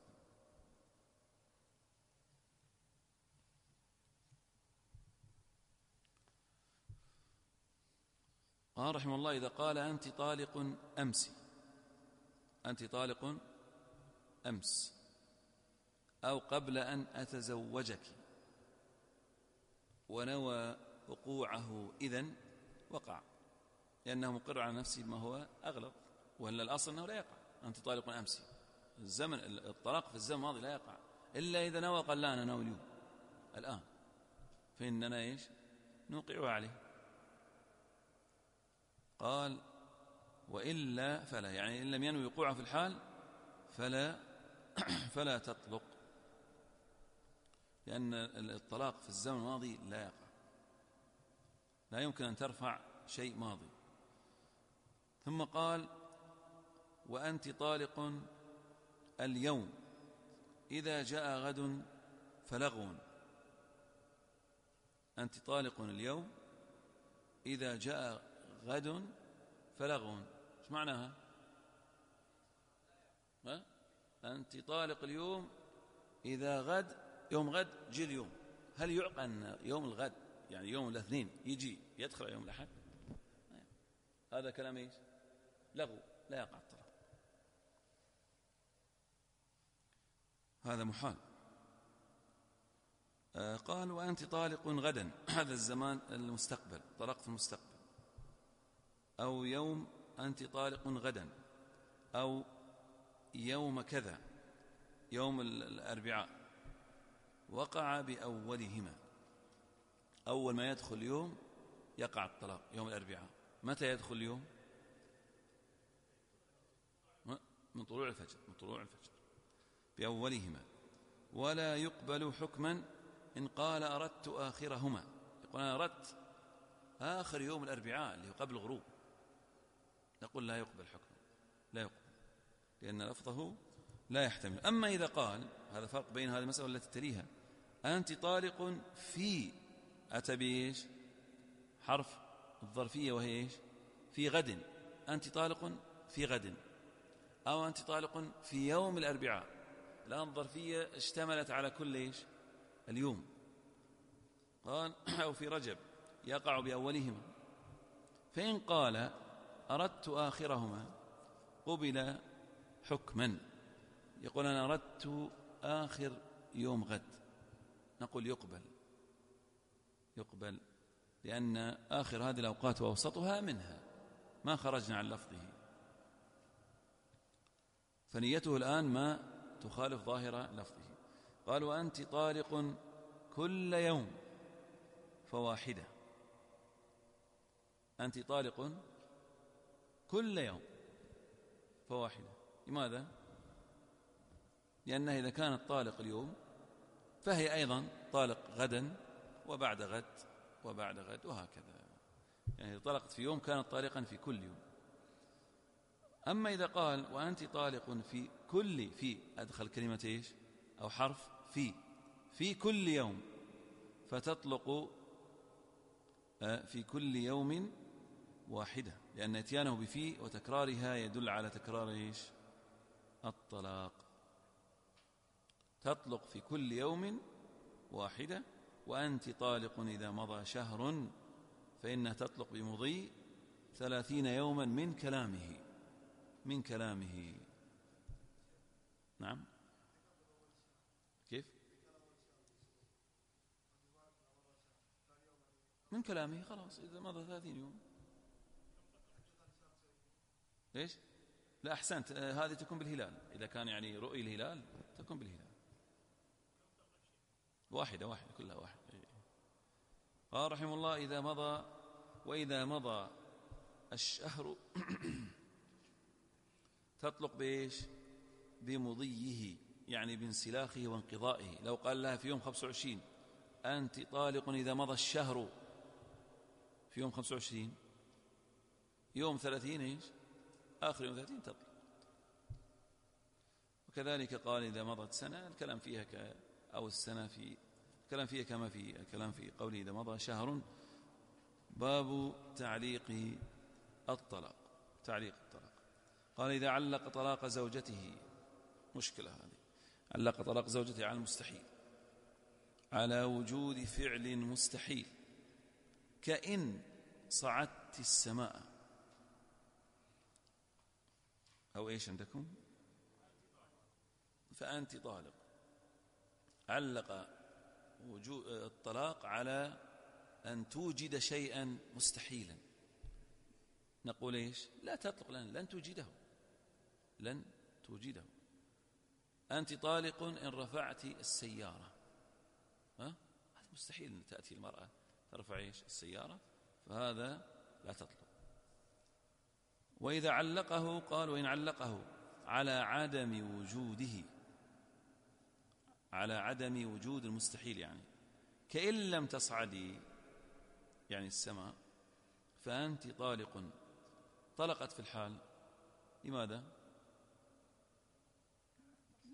Speaker 2: قال رحمه الله: إذا قال أنت طالق أمس أو قبل أن أتزوجك ونوى وقوعه إذن وقع، لأنه مقر على نفسه بما هو أغلظ، ولا الأصل أنه لا يقع. أنت طالق أمس، الطلاق في الزمن الماضي لا يقع إلا إذا نوى قال لا أنا ناوي اليوم الآن، فإننا إيش؟ نوقع عليه. قال وإلا فلا، يعني إن لم ينوي وقوعه في الحال فلا تطلق، لأن الطلاق في الزمن الماضي لا يقع، لا يمكن أن ترفع شيء ماضي. ثم قال وأنت طالق اليوم إذا جاء غد فلغو. أنت طالق اليوم إذا جاء غد فلغو. ايش معناها؟ أنت طالق اليوم إذا غد يوم غد جي اليوم. هل يعقل أن يوم الغد يعني يوم الاثنين يجي يدخل يوم الأحد؟ هذا كلام ايش؟ لغو، لا يقع الطلاق، هذا محال. قال وأنت طالق غدا، هذا الزمان المستقبل، طلاق في المستقبل. أو يوم أنت طالق غدا، أو يوم كذا، يوم الأربعاء، وقع بأولهما. أول ما يدخل يوم يقع الطلاق يوم الأربعاء. متى يدخل اليوم؟ من طلوع الفجر، من طلوع الفجر بأولهما. ولا يقبل حكما إن قال أردت آخرهما. يقول أنا أردت آخر يوم الأربعاء اللي هو قبل الغروب، نقول لا يقبل حكما، لا يقبل، لأن لفظه لا يحتمل. أما إذا قال، هذا فرق بين هذه المسألة التي تليها، أنت طالق في، أتى بإيش؟ حرف الظرفية وهي إيش؟ في غد، أنت طالق في غد، أو أنت طالق في يوم الأربعاء. الآن الظرفية اشتملت على كل إيش؟ اليوم. قال أو في رجب يقع بأولهما. فإن قال أردت آخرهما قبل حكما. يقول أنا أردت آخر يوم غد، نقول يقبل، يقبل، لأن آخر هذه الأوقات وأوسطها منها، ما خرجنا عن لفظه، فنيته الآن ما تخالف ظاهر لفظه. قال وأنت طالق كل يوم فواحدة. أنت طالق كل يوم فواحدة. لماذا؟ لأنها إذا كانت طالق اليوم فهي أيضا طالق غدا وبعد غد وبعد غد وهكذا، يعني إذا طلقت في يوم كانت طالقا في كل يوم. أما إذا قال وأنت طالق في كل، في أدخل كلمة إيش أو حرف في كل يوم، فتطلق في كل يوم واحدة، لأن اتيانه بفي وتكرارها يدل على تكرار إيش؟ الطلاق. تطلق في كل يوم واحدة. وأنت طالق إذا مضى شهر، فإنها تطلق بمضي 30 يوما من كلامه، من كلامه. نعم، كيف؟ من كلامه خلاص، إذا مضى 30 يوم. ليش؟ لا أحسنت، هذه تكون بالهلال، إذا كان يعني رؤي الهلال تكون بالهلال. واحدة واحدة، كلها واحدة. قال رحمه الله إذا مضى، وإذا مضى الشهر تطلق بإيش؟ بمضيه، يعني بانسلاخه وانقضائه. لو قال لها في يوم 25 أنت طالق إذا مضى الشهر، في يوم 25، يوم 30 إيش؟ آخر يوم 30 تطلق. وكذلك قال إذا مضت سنة، الكلام فيها أو السنة في الكلام فيها كما في الكلام في قوله إذا مضى شهر. باب تعليق الطلاق، تعليق الطلاق. قال إذا علق طلاق زوجته، مشكلة هذه، علق طلاق زوجته على المستحيل، على وجود فعل مستحيل، كإن صعدت السماء، أو إيش عندكم؟ فأنت طالق. علق وجود الطلاق على أن توجد شيئا مستحيلا، نقول إيش؟ لا تطلق، لن توجده، لن توجده. أنت طالق إن رفعت السيارة، هذا مستحيل أن تأتي المرأة ترفع إيش؟ السيارة، فهذا لا تطلق. وإذا علقه قال وإن علقه على عدم وجوده، على عدم وجود المستحيل، يعني كإن لم تصعدي، يعني السماء، فأنت طالق. طلقت في الحال، لماذا؟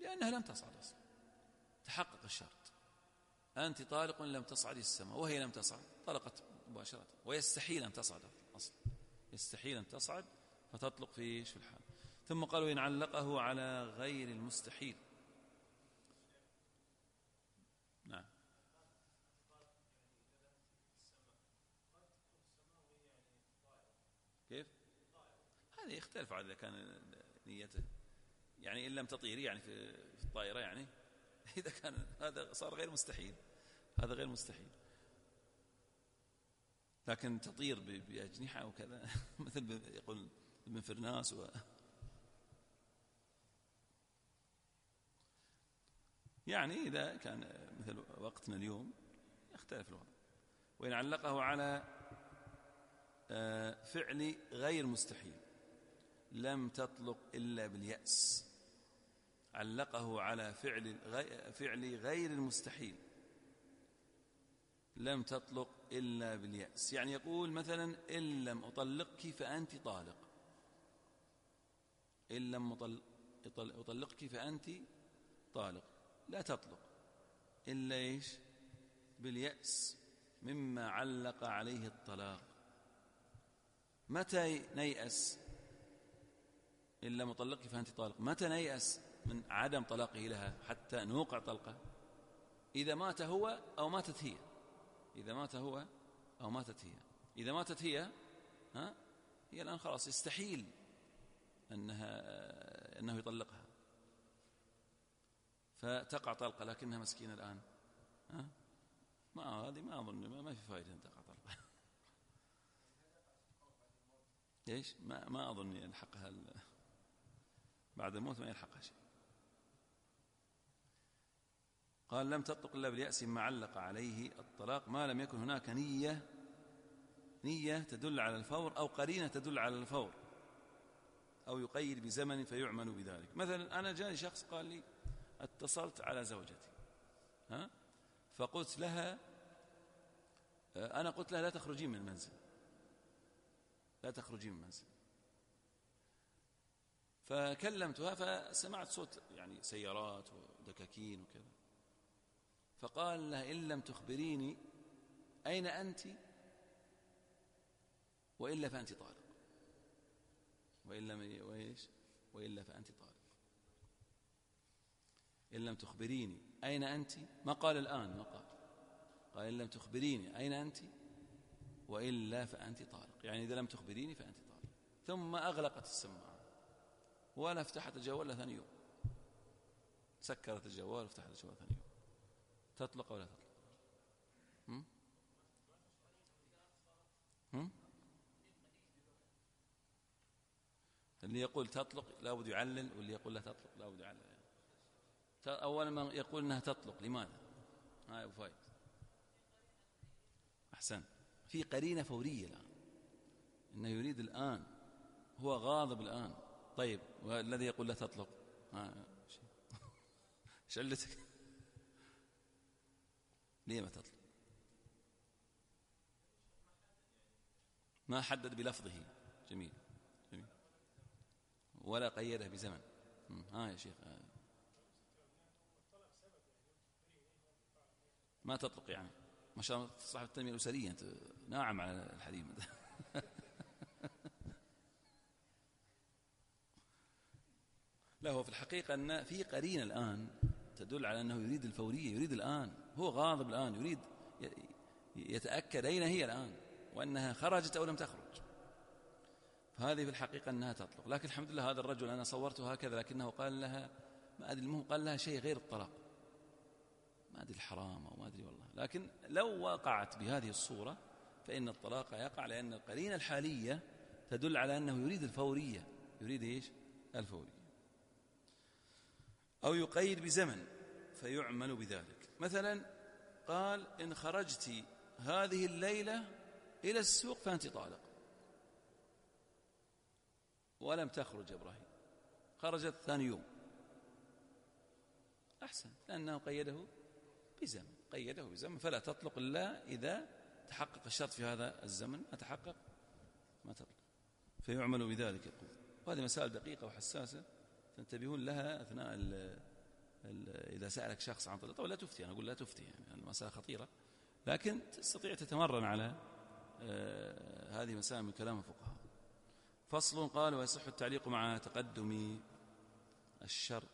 Speaker 2: لأنها لم تصعد أصلا، تحقق الشرط. أنت طالق لم تصعد السماء، وهي لم تصعد، طلقت مباشرة، ويستحيل أن تصعد أصلا، يستحيل أن تصعد، فتطلق في الحال. ثم قالوا إن علقه على غير المستحيل. نعم. كيف؟ هذا يختلف على إذا كان نيته يعني إن لم تطير يعني في الطائرة يعني إذا كان هذا صار غير مستحيل، هذا غير مستحيل. لكن تطير بأجنحة وكذا مثل يقول ابن فرناس يعني إذا كان مثل وقتنا اليوم يختلف الوضع. وإن علقه على فعل غير مستحيل لم تطلق إلا باليأس. علقه على فعل غير المستحيل لم تطلق إلا باليأس. يعني يقول مثلا إن لم أطلقك فأنت طالق، إن لم أطلقك فأنت طالق، لا تطلق إلا إيش؟ باليأس مما علق عليه الطلاق. متى نيأس؟ إن لم أطلقك فأنت طالق، متى نيأس من عدم طلاقه لها حتى نوقع طلقة؟ إذا مات هو أو ماتت هي، إذا مات هو أو ماتت هي. إذا ماتت هي هي الآن خلاص يستحيل أنه يطلقها، فتقع طلقة، لكنها مسكينة الآن هذه ما أظن ما في فائدة أن تقع طلقة. ليش؟ ما أظن يلحقها بعد الموت، ما يلحقها شيء. قال لم تطلق إلا باليأس ما علق عليه الطلاق ما لم يكن هناك نية تدل على الفور أو قرينة تدل على الفور، أو يقيد بزمن فيعمل بذلك. مثلا أنا جاني شخص قال لي اتصلت على زوجتي فقلت لها أنا قلت لها لا تخرجين من المنزل، لا تخرجين من المنزل. فكلمتها فسمعت صوت يعني سيارات ودكاكين وكذا، فقال لها إن لم تخبريني أين أنت وإلا فأنت طالق، وإلا فأنت طالق. إن لم تخبريني أين أنت، ما قال الآن، ما قال إن لم تخبريني أين أنت وإلا فأنت طالق، يعني إذا لم تخبريني فأنت طالق. ثم أغلقت السماعة ولا فتحت الجوال ثاني يوم، سكرت الجوال وفتحت الجوال ثاني يوم. تطلق ولا تطلق؟ اللي يقول تطلق لا بد يعلل، واللي يقول لا تطلق لا بد يعلل. أولا ما يقول أنها تطلق، لماذا؟ أبو فايد أحسن، في قرينة فورية الآن، إنه يريد الآن، هو غاضب الآن. طيب والذي يقول لا تطلق شلتك ليه ما تطلق؟ ما حدد بلفظه. جميل ولا قيده بزمن. يا شيخ ما تطلق يعني، ما شاء الله صاحب التنمية الأسرية أنت ناعم على الحديث. لا، هو في الحقيقة أن في قرينة الآن تدل على أنه يريد الفورية، يريد الآن، هو غاضب الآن، يريد يتأكد أين هي الآن وأنها خرجت أو لم تخرج. فهذه في الحقيقة أنها تطلق. لكن الحمد لله هذا الرجل أنا صورته هكذا، لكنه قال لها ما أدري، المهم قال لها شيء غير الطلاق، ما أدري الحرام أو ما أدري والله. لكن لو وقعت بهذه الصورة فإن الطلاق يقع، لأن القرينة الحالية تدل على أنه يريد الفورية، يريد إيش؟ الفورية. أو يقيد بزمن فيعمل بذلك. مثلا قال إن خرجت هذه الليلة إلى السوق فأنت طالق، ولم تخرج إبراهيم، خرجت ثاني يوم، أحسن، لأنه قيده بزمن، فلا تطلق إلا إذا تحقق الشرط في هذا الزمن، ما تحقق ما تطلق، فيعمل بذلك. يقول وهذه مسائل دقيقة وحساسة تنتبهون لها أثناء إذا سألك شخص عن طلاق، طبعا لا تفتي، أنا أقول لا تفتي، يعني المسألة خطيرة، لكن تستطيع تتمرن على هذه مسائل من كلام الفقهاء. فصل. قال: ويصح التعليق مع تقدم الشرط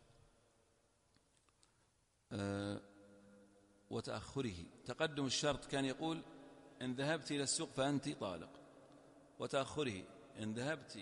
Speaker 2: وتأخره. تقدم الشرط كان يقول: إن ذهبت إلى السوق فأنت طالق. وتأخره: إن ذهبت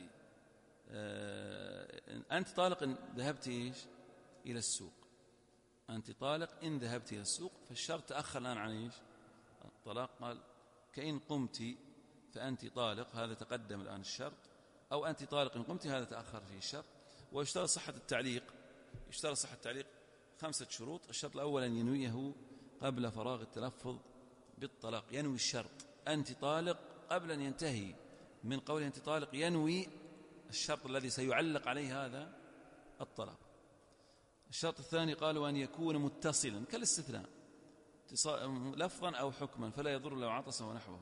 Speaker 2: أنت طالق إن ذهبت إلى السوق. أنت طالق إن ذهبت إلى السوق، فالشرط تأخر الآن عن الطلاق. قال: كإن قمت فأنت طالق، هذا تقدم الآن الشرط، أو أنت طالق إن قمت، هذا تأخر فيه الشرط. ويشترط صحة التعليق، يشترط صحة التعليق 5 شروط. الشرط الأول أن ينويه قبل فراغ التلفظ بالطلاق، ينوي الشرط أنت طالق قبل أن ينتهي من قول أنت طالق، ينوي الشرط الذي سيعلق عليه هذا الطلاق. الشرط الثاني قالوا أن يكون متصلا كالاستثناء، لفظا أو حكما، فلا يضر لو عطس ونحوه،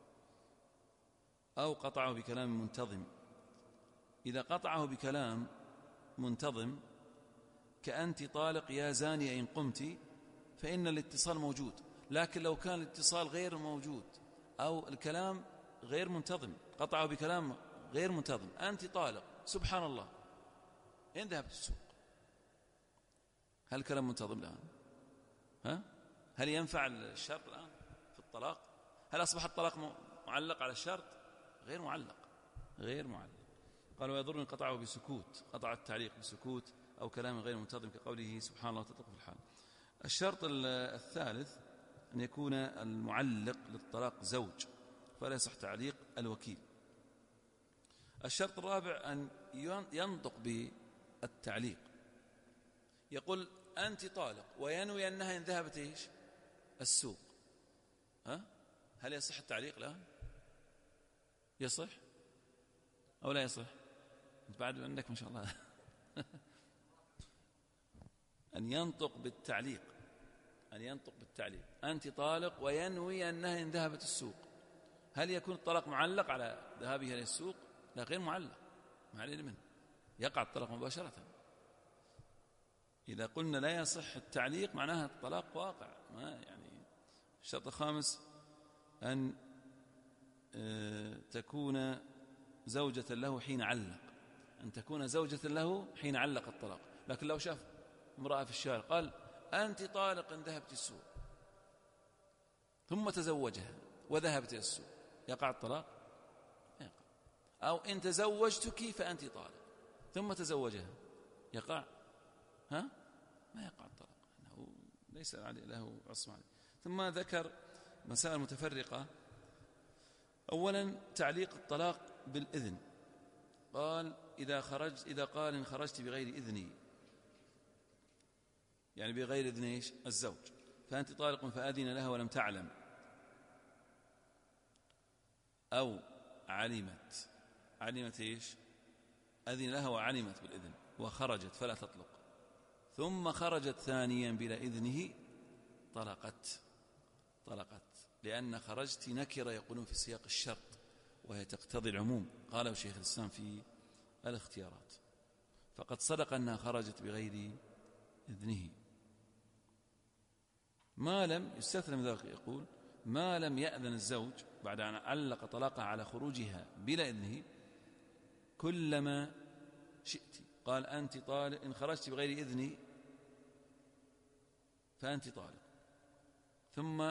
Speaker 2: أو قطعه بكلام منتظم. إذا قطعه بكلام منتظم كأنت طالق يا زانية إن قمت، فإن الاتصال موجود. لكن لو كان الاتصال غير موجود أو الكلام غير منتظم، قطعه بكلام غير منتظم: أنت طالق، سبحان الله، إن ذهبت السوق، هل الكلام منتظم الآن؟ هل ينفع الشرط الآن في الطلاق؟ هل أصبح الطلاق معلق على الشرط؟ غير معلق، غير معلق. قال: ويضر إن قطعه بسكوت، قطع التعليق بسكوت أو كلام غير منتظم كقوله سبحان الله تطلق في الحال. الشرط الثالث أن يكون المعلق للطلاق زوج، فلا يصح تعليق الوكيل. الشرط الرابع أن ينطق بالتعليق، يقول أنت طالق وينوي أنها إن ذهبت السوق. هل يصح التعليق الآن؟ يصح أو لا يصح؟ أنت بعد عندك ما شاء الله. أن ينطق بالتعليق، أن ينطق بالتعليق: أنت طالق وينوي أنها إن ذهبت السوق. هل يكون الطلاق معلق على ذهابها إلى السوق؟ لا، غير معلق، ما علينا منه، يقع الطلاق مباشرة. إذا قلنا لا يصح التعليق معناها الطلاق واقع، ما يعني. الشرط الخامس أن تكون زوجة له حين علق، أن تكون زوجة له حين علق الطلاق. لكن لو شاف امرأة في الشارع قال أنت طالق إن ذهبت السوق، ثم تزوجها وذهبت إلى السوق، يقع الطلاق؟ يقع. أو إن تزوجتك فأنت طالق ثم تزوجها، يقع؟ ما يقع الطلاق، أنه ليس له عصمة. ثم ذكر مسائل متفرقة. أولا تعليق الطلاق بالإذن. قال: إذا قال إن خرجت بغير إذني، يعني بغير إذن الزوج، فأنت طالق فأذن لها ولم تعلم، أو علمت أذن لها وعلمت بالإذن وخرجت فلا تطلق، ثم خرجت ثانيا بلا إذنه، طلقت، لأن خرجت نكرة يقولون في سياق الشرط، وهي تقتضي العموم. قاله شيخ الإسلام في الاختيارات، فقد صدق أنها خرجت بغير إذنه. ما لم يستثنى من ذلك، يقول: ما لم يأذن الزوج بعد أن علق طلاقها على خروجها بلا إذنه كلما شئت. قال: أنت طالق إن خرجت بغير إذني فأنت طالق، ثم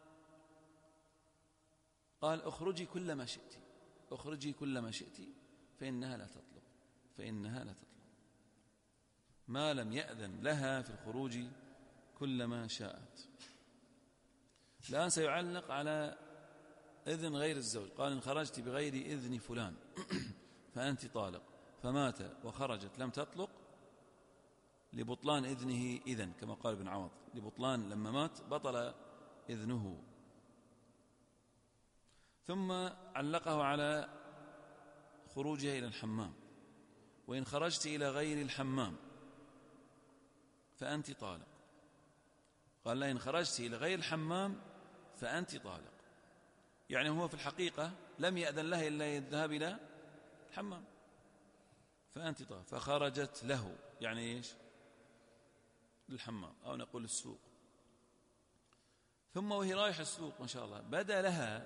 Speaker 2: قال: اخرجي كلما شئت فإنها لا تطلق، ما لم يأذن لها في الخروج كلما شاءت. الآن سيعلق على إذن غير الزوج. قال: إن خرجت بغير إذن فلان فأنت طالق، فمات وخرجت لم تطلق لبطلان إذنه إذن، كما قال ابن عوض، لبطلان لما مات بطل إذنه. ثم علقه على خروجها إلى الحمام: وإن خرجت إلى غير الحمام فأنت طالق. قال: لا، إن خرجت إلى غير الحمام فأنت طالق، يعني هو في الحقيقة لم يأذن لها إلا الذهاب إلى الحمام، فأنت طالق. فخرجت له، يعني إيش؟ للحمام أو نقول السوق، ثم وهي رايحة السوق ما شاء الله بدا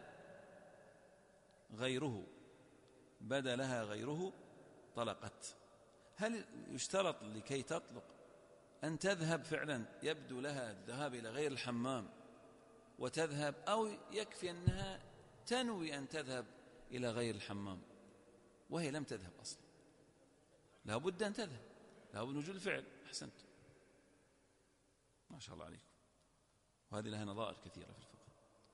Speaker 2: لها غيره طلقت. هل يشترط لكي تطلق أن تذهب فعلا يبدو لها الذهاب إلى غير الحمام وتذهب، أو يكفي أنها تنوي أن تذهب إلى غير الحمام وهي لم تذهب أصلا؟ لا بد أن تذهب، لا بد من وجود الفعل. أحسنت، ما شاء الله عليكم. وهذه لها نظائر كثيرة في الفقه.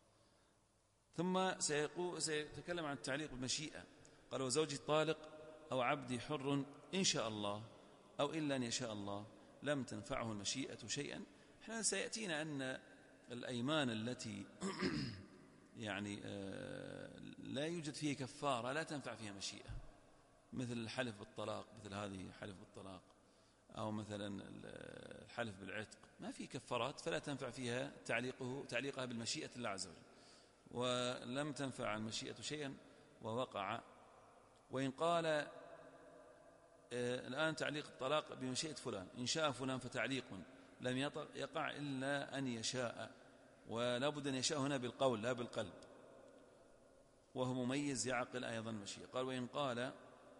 Speaker 2: ثم سيتكلم عن التعليق بالمشيئة. قال: وزوجي طالق أو عبدي حر إن شاء الله أو إلا أن يشاء الله لم تنفعه المشيئة شيئا. احنا سيأتينا أن الأيمان التي يعني لا يوجد فيه كفارة لا تنفع فيها مشيئة، مثل الحلف بالطلاق، مثل هذه حلف بالطلاق، أو مثلا الحلف بالعتق، ما في كفارات فلا تنفع فيها تعليقها بالمشيئة الله عز وجل. ولم تنفع المشيئة شيئا ووقع. وإن قال الآن تعليق الطلاق بمشيئة فلان، إن شاء فلان فتعليق لم يقع إلا أن يشاء، ولا بد أن يشاء هنا بالقول لا بالقلب، وهو مميز يعقل أيضا المشيئة. قال: وإن قال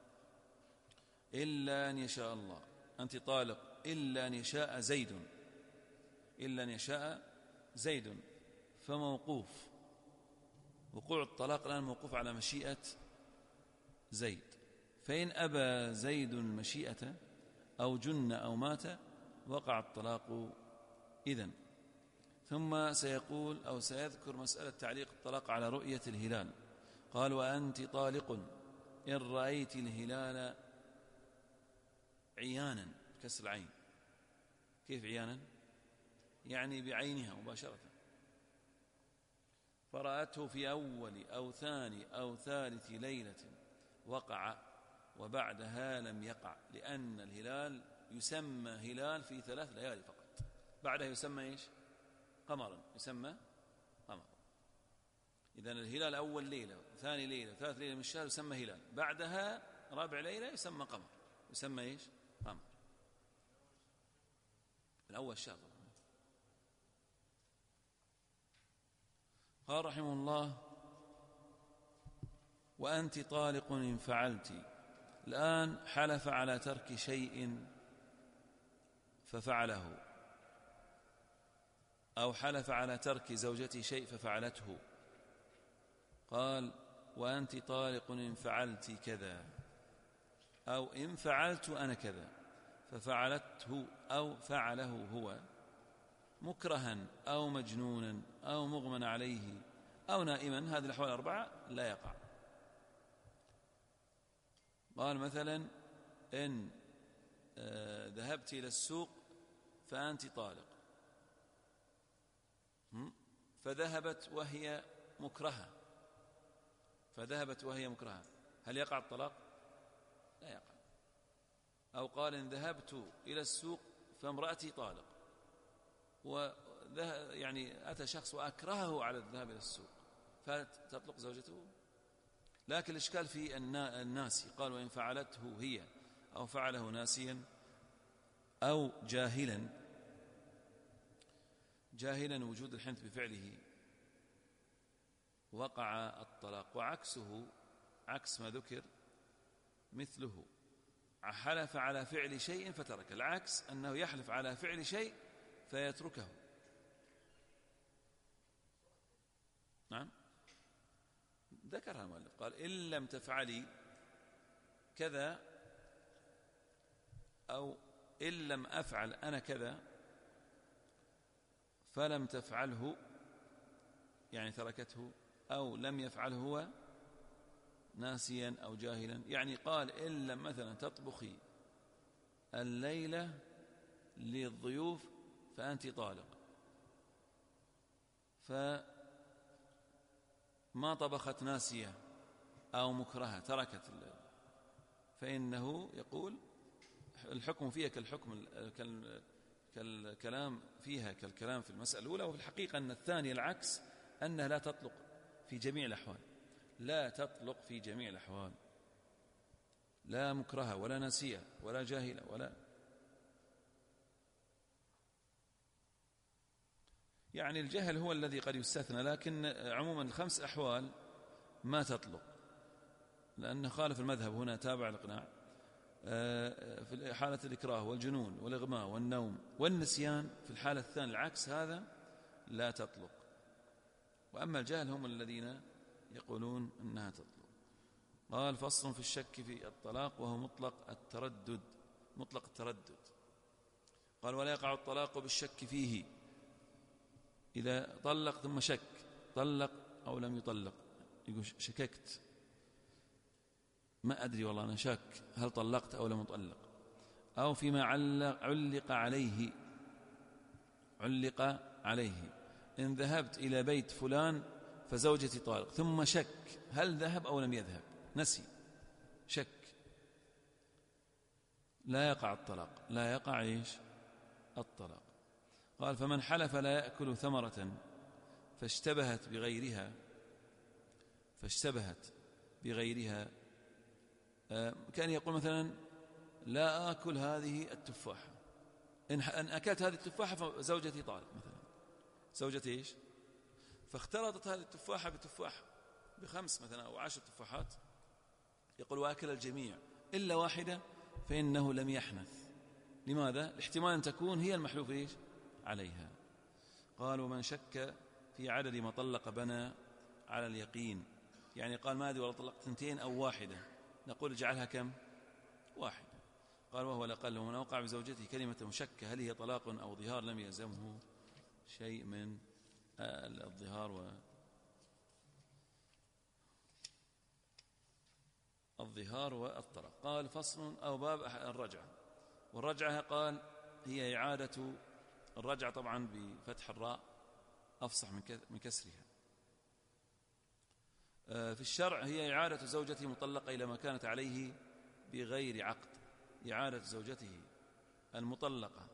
Speaker 2: إلا أن يشاء الله، أنت طالق إلا أن يشاء زيد، إلا أن يشاء زيد، فموقوف. وقوع الطلاق الآن موقوف على مشيئة زيد، فإن أبى زيد المشيئة أو جن أو مات وقع الطلاق إذن. ثم سيقول أو سيذكر مسألة تعليق الطلاق على رؤية الهلال. قال: وأنت طالق إن رأيت الهلال عيانا، كسر العين. كيف عيانا؟ يعني بعينها مباشرة، فرأته في أول أو ثاني أو ثالث ليلة وقع، وبعدها لم يقع، لأن الهلال يسمى هلال في 3 ليالي فقط، بعدها يسمى إيش؟ قمرا، يسمى قمر. إذن الهلال أول ليلة ثاني ليلة ثالث ليلة من الشهر يسمى هلال، بعدها رابع ليلة يسمى قمر، يسمى إيش؟ قمر. الأول شهر. قال رحمه الله: وأنت طالق إن فعلت. الآن حلف على ترك شيء ففعله، أو حلف على ترك زوجتي شيء ففعلته. قال: وأنت طالق إن فعلت كذا، أو إن فعلت أنا كذا، ففعلته أو فعله هو مكرها أو مجنونا أو مغمى عليه أو نائما، هذه الأحوال 4 لا يقع. قال مثلا: إن ذهبت إلى السوق فأنت طالق، فذهبت وهي مكرهة، هل يقع الطلاق؟ لا يقع. أو قال: إن ذهبت إلى السوق فامرأتي طالق، يعني أتى شخص وأكرهه على الذهاب إلى السوق، فتطلق زوجته. لكن الإشكال في الناسي. قال: وإن فعلته هي أو فعله ناسيا أو جاهلا وجود الحنث بفعله وقع الطلاق. وعكسه، عكس ما ذكر، مثله حلف على فعل شيء فترك. العكس أنه يحلف على فعل شيء فيتركه. نعم، ذكرها المؤلف. قال: إن لم تفعلي كذا، أو إن لم أفعل أنا كذا، فلم تفعله يعني تركته، أو لم يفعله هو ناسيا أو جاهلا. يعني قال: إن لم مثلا تطبخي الليلة للضيوف فأنت طالق، فما طبخت ناسية أو مكرهة تركت الليل، فإنه يقول الحكم فيها كالكلام فيها كالكلام في المسألة الأولى. وفي الحقيقة أن الثانية العكس، أنها لا تطلق في جميع الأحوال، لا تطلق في جميع الأحوال، لا مكرهة ولا ناسية ولا جاهلة ولا. يعني الجهل هو الذي قد يستثنى، لكن عموما الخمس أحوال ما تطلق، لأنه خالف المذهب هنا تابع الإقناع في حالة الإكراه والجنون والإغماء والنوم والنسيان. في الحالة الثانية العكس هذا لا تطلق. وأما الجهل هم الذين يقولون أنها تطلق. قال فصل في الشك في الطلاق وهو مطلق التردد. مطلق التردد قال ولا يقع الطلاق بالشك فيه. إذا طلق ثم شك، طلق أو لم يطلق، يقول شككت ما أدري والله أنا شك هل طلقت أو لم أطلق، أو فيما علق عليه. علق عليه إن ذهبت إلى بيت فلان فزوجتي طالق، ثم شك هل ذهب أو لم يذهب، نسي شك، لا يقع الطلاق، لا يقع إيش الطلاق. قال فمن حلف لا يأكل ثمرة فاشتبهت بغيرها كان يقول مثلا لا آكل هذه التفاحة، إن أكلت هذه التفاحة فزوجتي طالق مثلا، زوجتي إيش، فاختلطت هذه التفاحة بتفاحة ب5 مثلا أو 10 تفاحات، يقول وأكل الجميع إلا واحدة فإنه لم يحنث. لماذا؟ الاحتمال أن تكون هي المحلوف إيش عليها. قال ومن شك في عدد ما طلق بنى على اليقين، يعني قال ما أدري ولا طلقت 2 أو 1، نقول اجعلها كم؟ 1. قال وهو الأقل. ومن وقع بزوجته كلمة شك هل هي طلاق أو ظهار لم يلزمه شيء من الظهار والطلاق. قال فصل أو باب الرجعة. والرجعة قال هي إعادة الرجعة، طبعا بفتح الراء أفصح من كسرها. في الشرع هي إعادة زوجته مطلقة إلى ما كانت عليه بغير عقد. إعادة زوجته المطلقة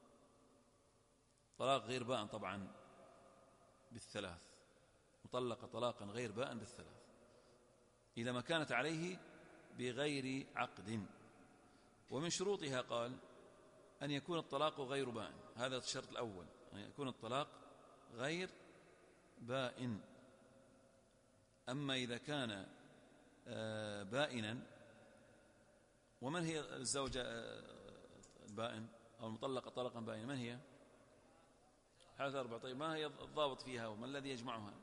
Speaker 2: طلاق غير بائن طبعا بالثلاث، مطلقة طلاقا غير بائن بالثلاث إلى ما كانت عليه بغير عقد. ومن شروطها قال أن يكون الطلاق غير بائن، هذا الشرط الأول، أن يكون الطلاق غير بائن. أما إذا كان بائنا، ومن هي الزوجة البائن أو المطلقة طلاقا بائنا؟ من هي؟ حالة 4. طيب ما هي الضابط فيها وما الذي يجمعها؟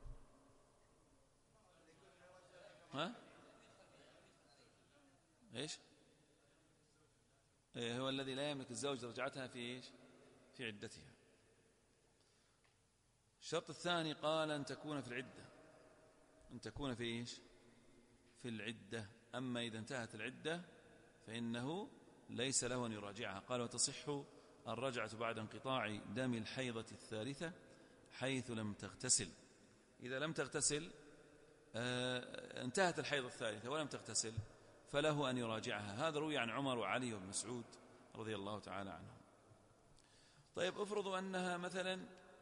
Speaker 2: ها؟ إيش؟ هو الذي لا يملك الزوج رجعتها في إيش؟ في عدتها. الشرط الثاني قال أن تكون في العدة، أن تكون في إيش؟ في العدة. أما إذا انتهت العدة فإنه ليس له أن يراجعها. قال وتصح الرجعة بعد انقطاع دم الحيضة الثالثة حيث لم تغتسل. إذا لم تغتسل انتهت الحيضة الثالثة ولم تغتسل فله أن يراجعها. هذا روي عن عمر وعلي وابن مسعود رضي الله تعالى عنهم. طيب افرضوا أنها مثلا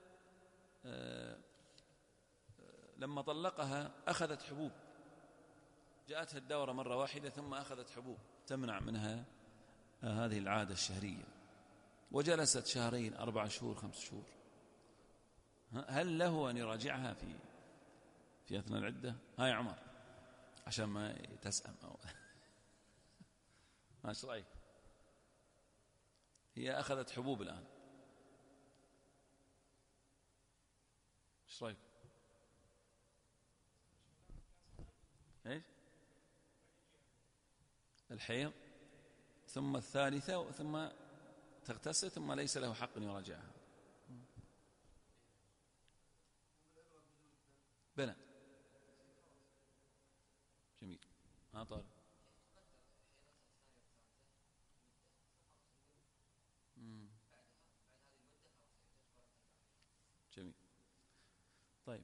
Speaker 2: لما طلقها أخذت حبوب، جاءتها الدورة مرة واحدة ثم أخذت حبوب تمنع منها هذه العادة الشهرية، وجلست 2 4 شهور 5 شهور، هل له أن يراجعها في أثناء العدة؟ هاي عمر عشان ما تسأم ما ايش رأيك؟ هي أخذت حبوب الآن، ايش رأيك؟ ايش؟ الحيض ثم الثالثة ثم تغتسل ثم ليس له حق يراجعها. بلى جميل. طالب جميل. طيب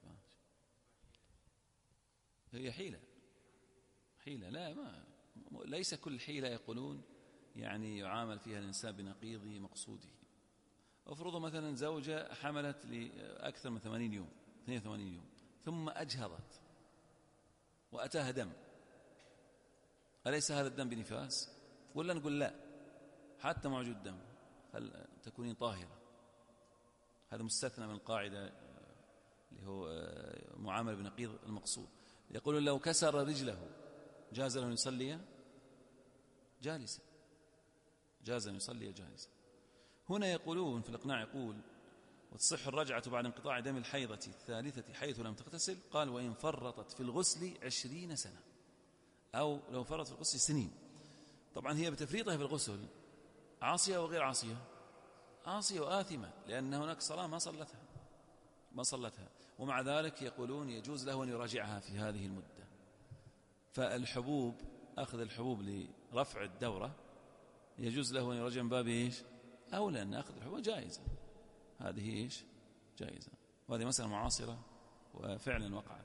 Speaker 2: هي حيلة لا، ما ليس كل حيلة يقولون يعني يعامل فيها الإنسان بنقيض مقصوده. افرضوا مثلا زوجة حملت لأكثر من 80 يوم 82 يوم ثم أجهضت وأتاها دم، أليس هذا الدم بنفاس؟ ولا نقول لا حتى موجود دم هل تكونين طاهرة؟ هذا مستثنى من القاعدة اللي هو معامل بنقيض المقصود. يقول لو كسر رجله جاز له أن يصلي جالسا، جاز أن يصلي جالسا. هنا يقولون في الإقناع، يقول وتصح الرجعة بعد انقطاع دم الحيضة الثالثة حيث لم تغتسل. قال وإن فرطت في الغسل 20 سنة، أو لو فرطت في الغسل سنين. طبعا هي بتفريطها في الغسل عاصية وغير عاصية، عاصية وآثمة، لأن هناك صلاة ما صلتها، ومع ذلك يقولون يجوز له أن يراجعها في هذه المدة. فالحبوب، أخذ الحبوب لرفع الدورة يجوز له أن يراجع من باب إيش؟ أولى أن أخذ الحبوب جائزة، هذه إيش؟ جائزة. وهذه مسألة معاصرة وفعلا وقعت.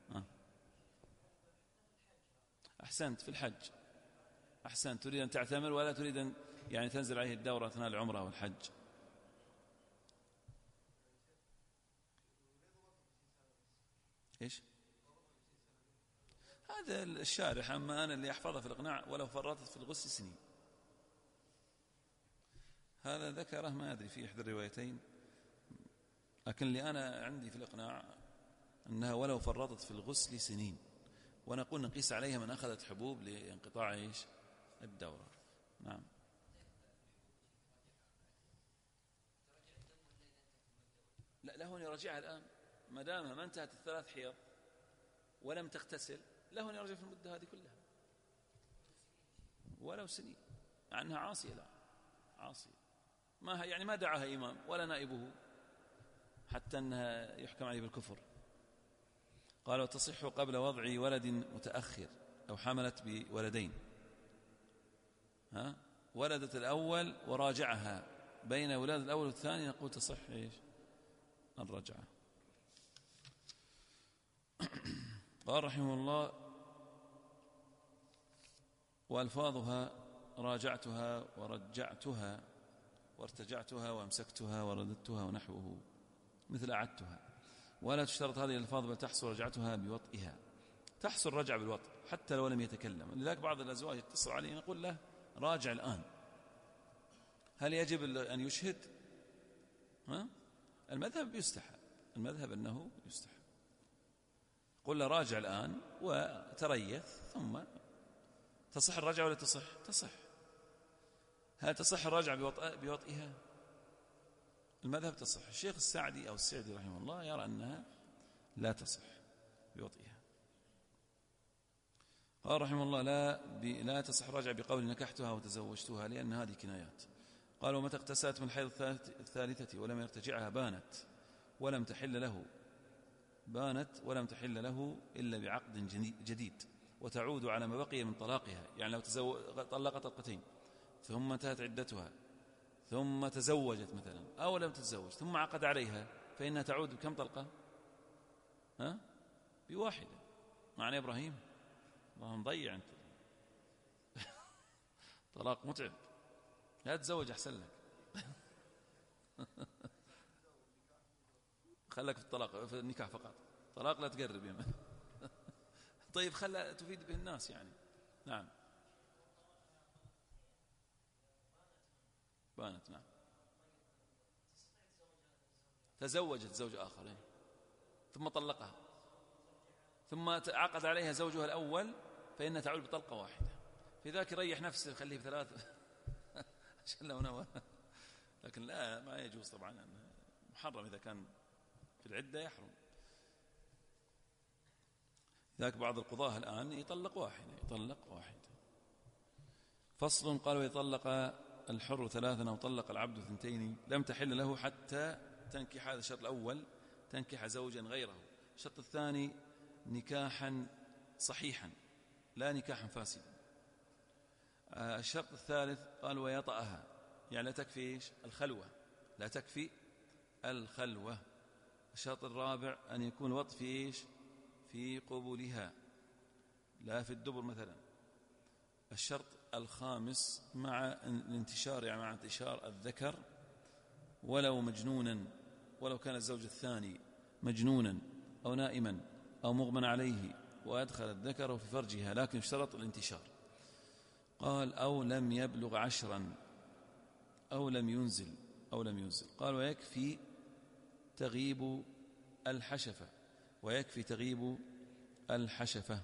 Speaker 2: أحسنت، في الحج أحسنت، تريد أن تعتمر ولا تريد أن يعني تنزل عليه الدورة أثناء العمرة والحج. إيش؟ هذا الشارح، أما أنا اللي أحفظه في الإقناع ولو فرطت في الغسل سنين. هذا ذكره ما أدري في إحدى الروايتين، لكن اللي أنا عندي في الإقناع أنها ولو فرطت في الغسل سنين، ونقول نقيس عليها من أخذت حبوب لانقطاع إيش؟ الدورة. نعم. لا، له أن يرجعها الآن ما دامها ما انتهت الثلاث حيض ولم تغتسل، له أن يرجع في المدة هذه كلها ولو سنين، عنها عاصية. لا، عاصية، ما يعني ما دعاها إمام ولا نائبه حتى أنها يحكم عليه بالكفر. قال وتصح قبل وضع ولد متأخر أو حملت بولدين، ولدت الأول وراجعها بين أولاد الأول والثاني، نقول تصح إيش؟ الرجعة. قال رحمه الله وألفاظها راجعتها ورجعتها وارتجعتها وامسكتها ورددتها ونحوه مثل أعدتها، ولا تشترط هذه الألفاظ بل تحصل رجعتها بوطئها. تحصل رجع بالوطء حتى لو لم يتكلم. لذلك بعض الأزواج يتصل عليه نقول له راجع الآن. هل يجب أن يشهد؟ المذهب يستحب، المذهب أنه يستحب. قل له راجع الآن وتريث ثم تصح الرجعة ولا تصح؟ تصح. هل تصح الرجعة بوطئها؟ المذهب تصح. الشيخ السعدي أو السعدي رحمه الله يرى أنها لا تصح بوطئها. قال رحمه الله لا تصح الرجعة بقول نكحتها وتزوجتها، لأن هذه كنايات. قال ومتى اغتسلت من الحيض الثالثة ولم يرتجعها بانت ولم تحل له إلا بعقد جديد، وتعود على ما بقي من طلاقها. يعني لو طلقت طلقتين ثم انتهت عدتها ثم تزوجت مثلا أو لم تتزوج ثم عقد عليها، فإنها تعود بكم طلقة؟ بواحدة. معنى إبراهيم الله مضيع أنت طلاق متعب، لا تتزوج أحسن لك خلك في الطلاق، في النكاح فقط، طلاق لا تقرب يمن طيب خلى تفيد به الناس يعني. نعم بانت، نعم تزوجت زوج آخر ثم طلقها ثم عقد عليها زوجها الأول، فإنها تعود بطلقة واحدة. في ذاك يريح نفسه يخليه بثلاثة عشان لو نوى، لكن لا ما يجوز طبعا، محرم إذا كان في العدة يحرم. ذاك بعض القضاة الآن يطلق واحدة. فصل. قال ويطلق الحر 3 أو طلق العبد 2 لم تحل له حتى تنكح. هذا الشرط الأول، تنكح زوجا غيره. الشرط الثاني نكاحا صحيحا لا نكاحا فاسدا. الشرط الثالث قال ويطأها، يعني لا تكفي إيش؟ الخلوة، لا تكفي الخلوة. الشرط الرابع أن يكون وطء في إيش؟ في قبولها لا في الدبر مثلا. الشرط الخامس مع الانتشار، يعني مع انتشار الذكر ولو مجنونا، ولو كان الزوج الثاني مجنونا أو نائما أو مغمى عليه وأدخل الذكر في فرجها، لكن اشترط الانتشار. قال أو لم يبلغ 10 أو لم ينزل. قال ويكفي تغيب الحشفة، ويكفي تغيب الحشفة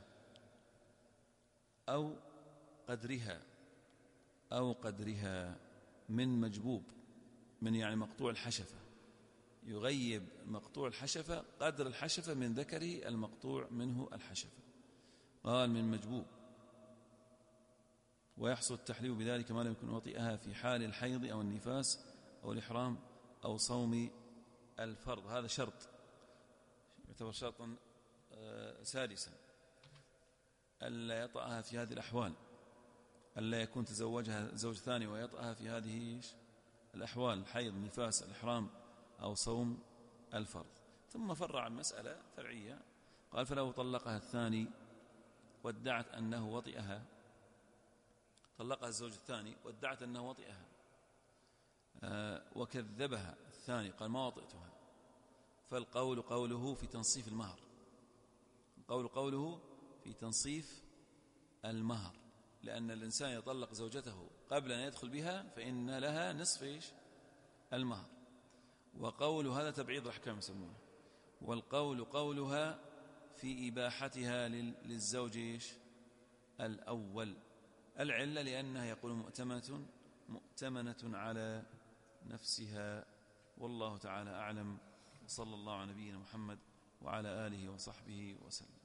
Speaker 2: أو قدرها من مجبوب، من يعني مقطوع الحشفة، يغيب مقطوع الحشفة قدر الحشفة من ذكره المقطوع منه الحشفة. قال من مجبوب. ويحصل التحليل بذلك ما لم يكن وطئها في حال الحيض أو النفاس أو الإحرام أو صوم الفرض. هذا شرط يعتبر شرطا سادسا، ألا يطأها في هذه الأحوال، ألا يكون تزوجها زوج ثاني ويطأها في هذه الأحوال: الحيض، النفاس، الإحرام أو صوم الفرض. ثم فرع عن مسألة فرعية، قال: فلو طلقها الثاني وادعت أنه وطئها، طلقها الزوج الثاني وادعت أنه وطئها وكذبها الثاني قال: ما وطئتها، فالقول قوله في تنصيف المهر، القول قوله في تنصيف المهر، لأن الإنسان يطلق زوجته قبل أن يدخل بها فإن لها نصف المهر. وقول هذا تبعيض الأحكام يسمونه. والقول قولها في إباحتها للزوج الأول. العلة لأنها يقول مؤتمنة على نفسها. والله تعالى أعلم، صلى الله على نبينا محمد وعلى آله وصحبه وسلم.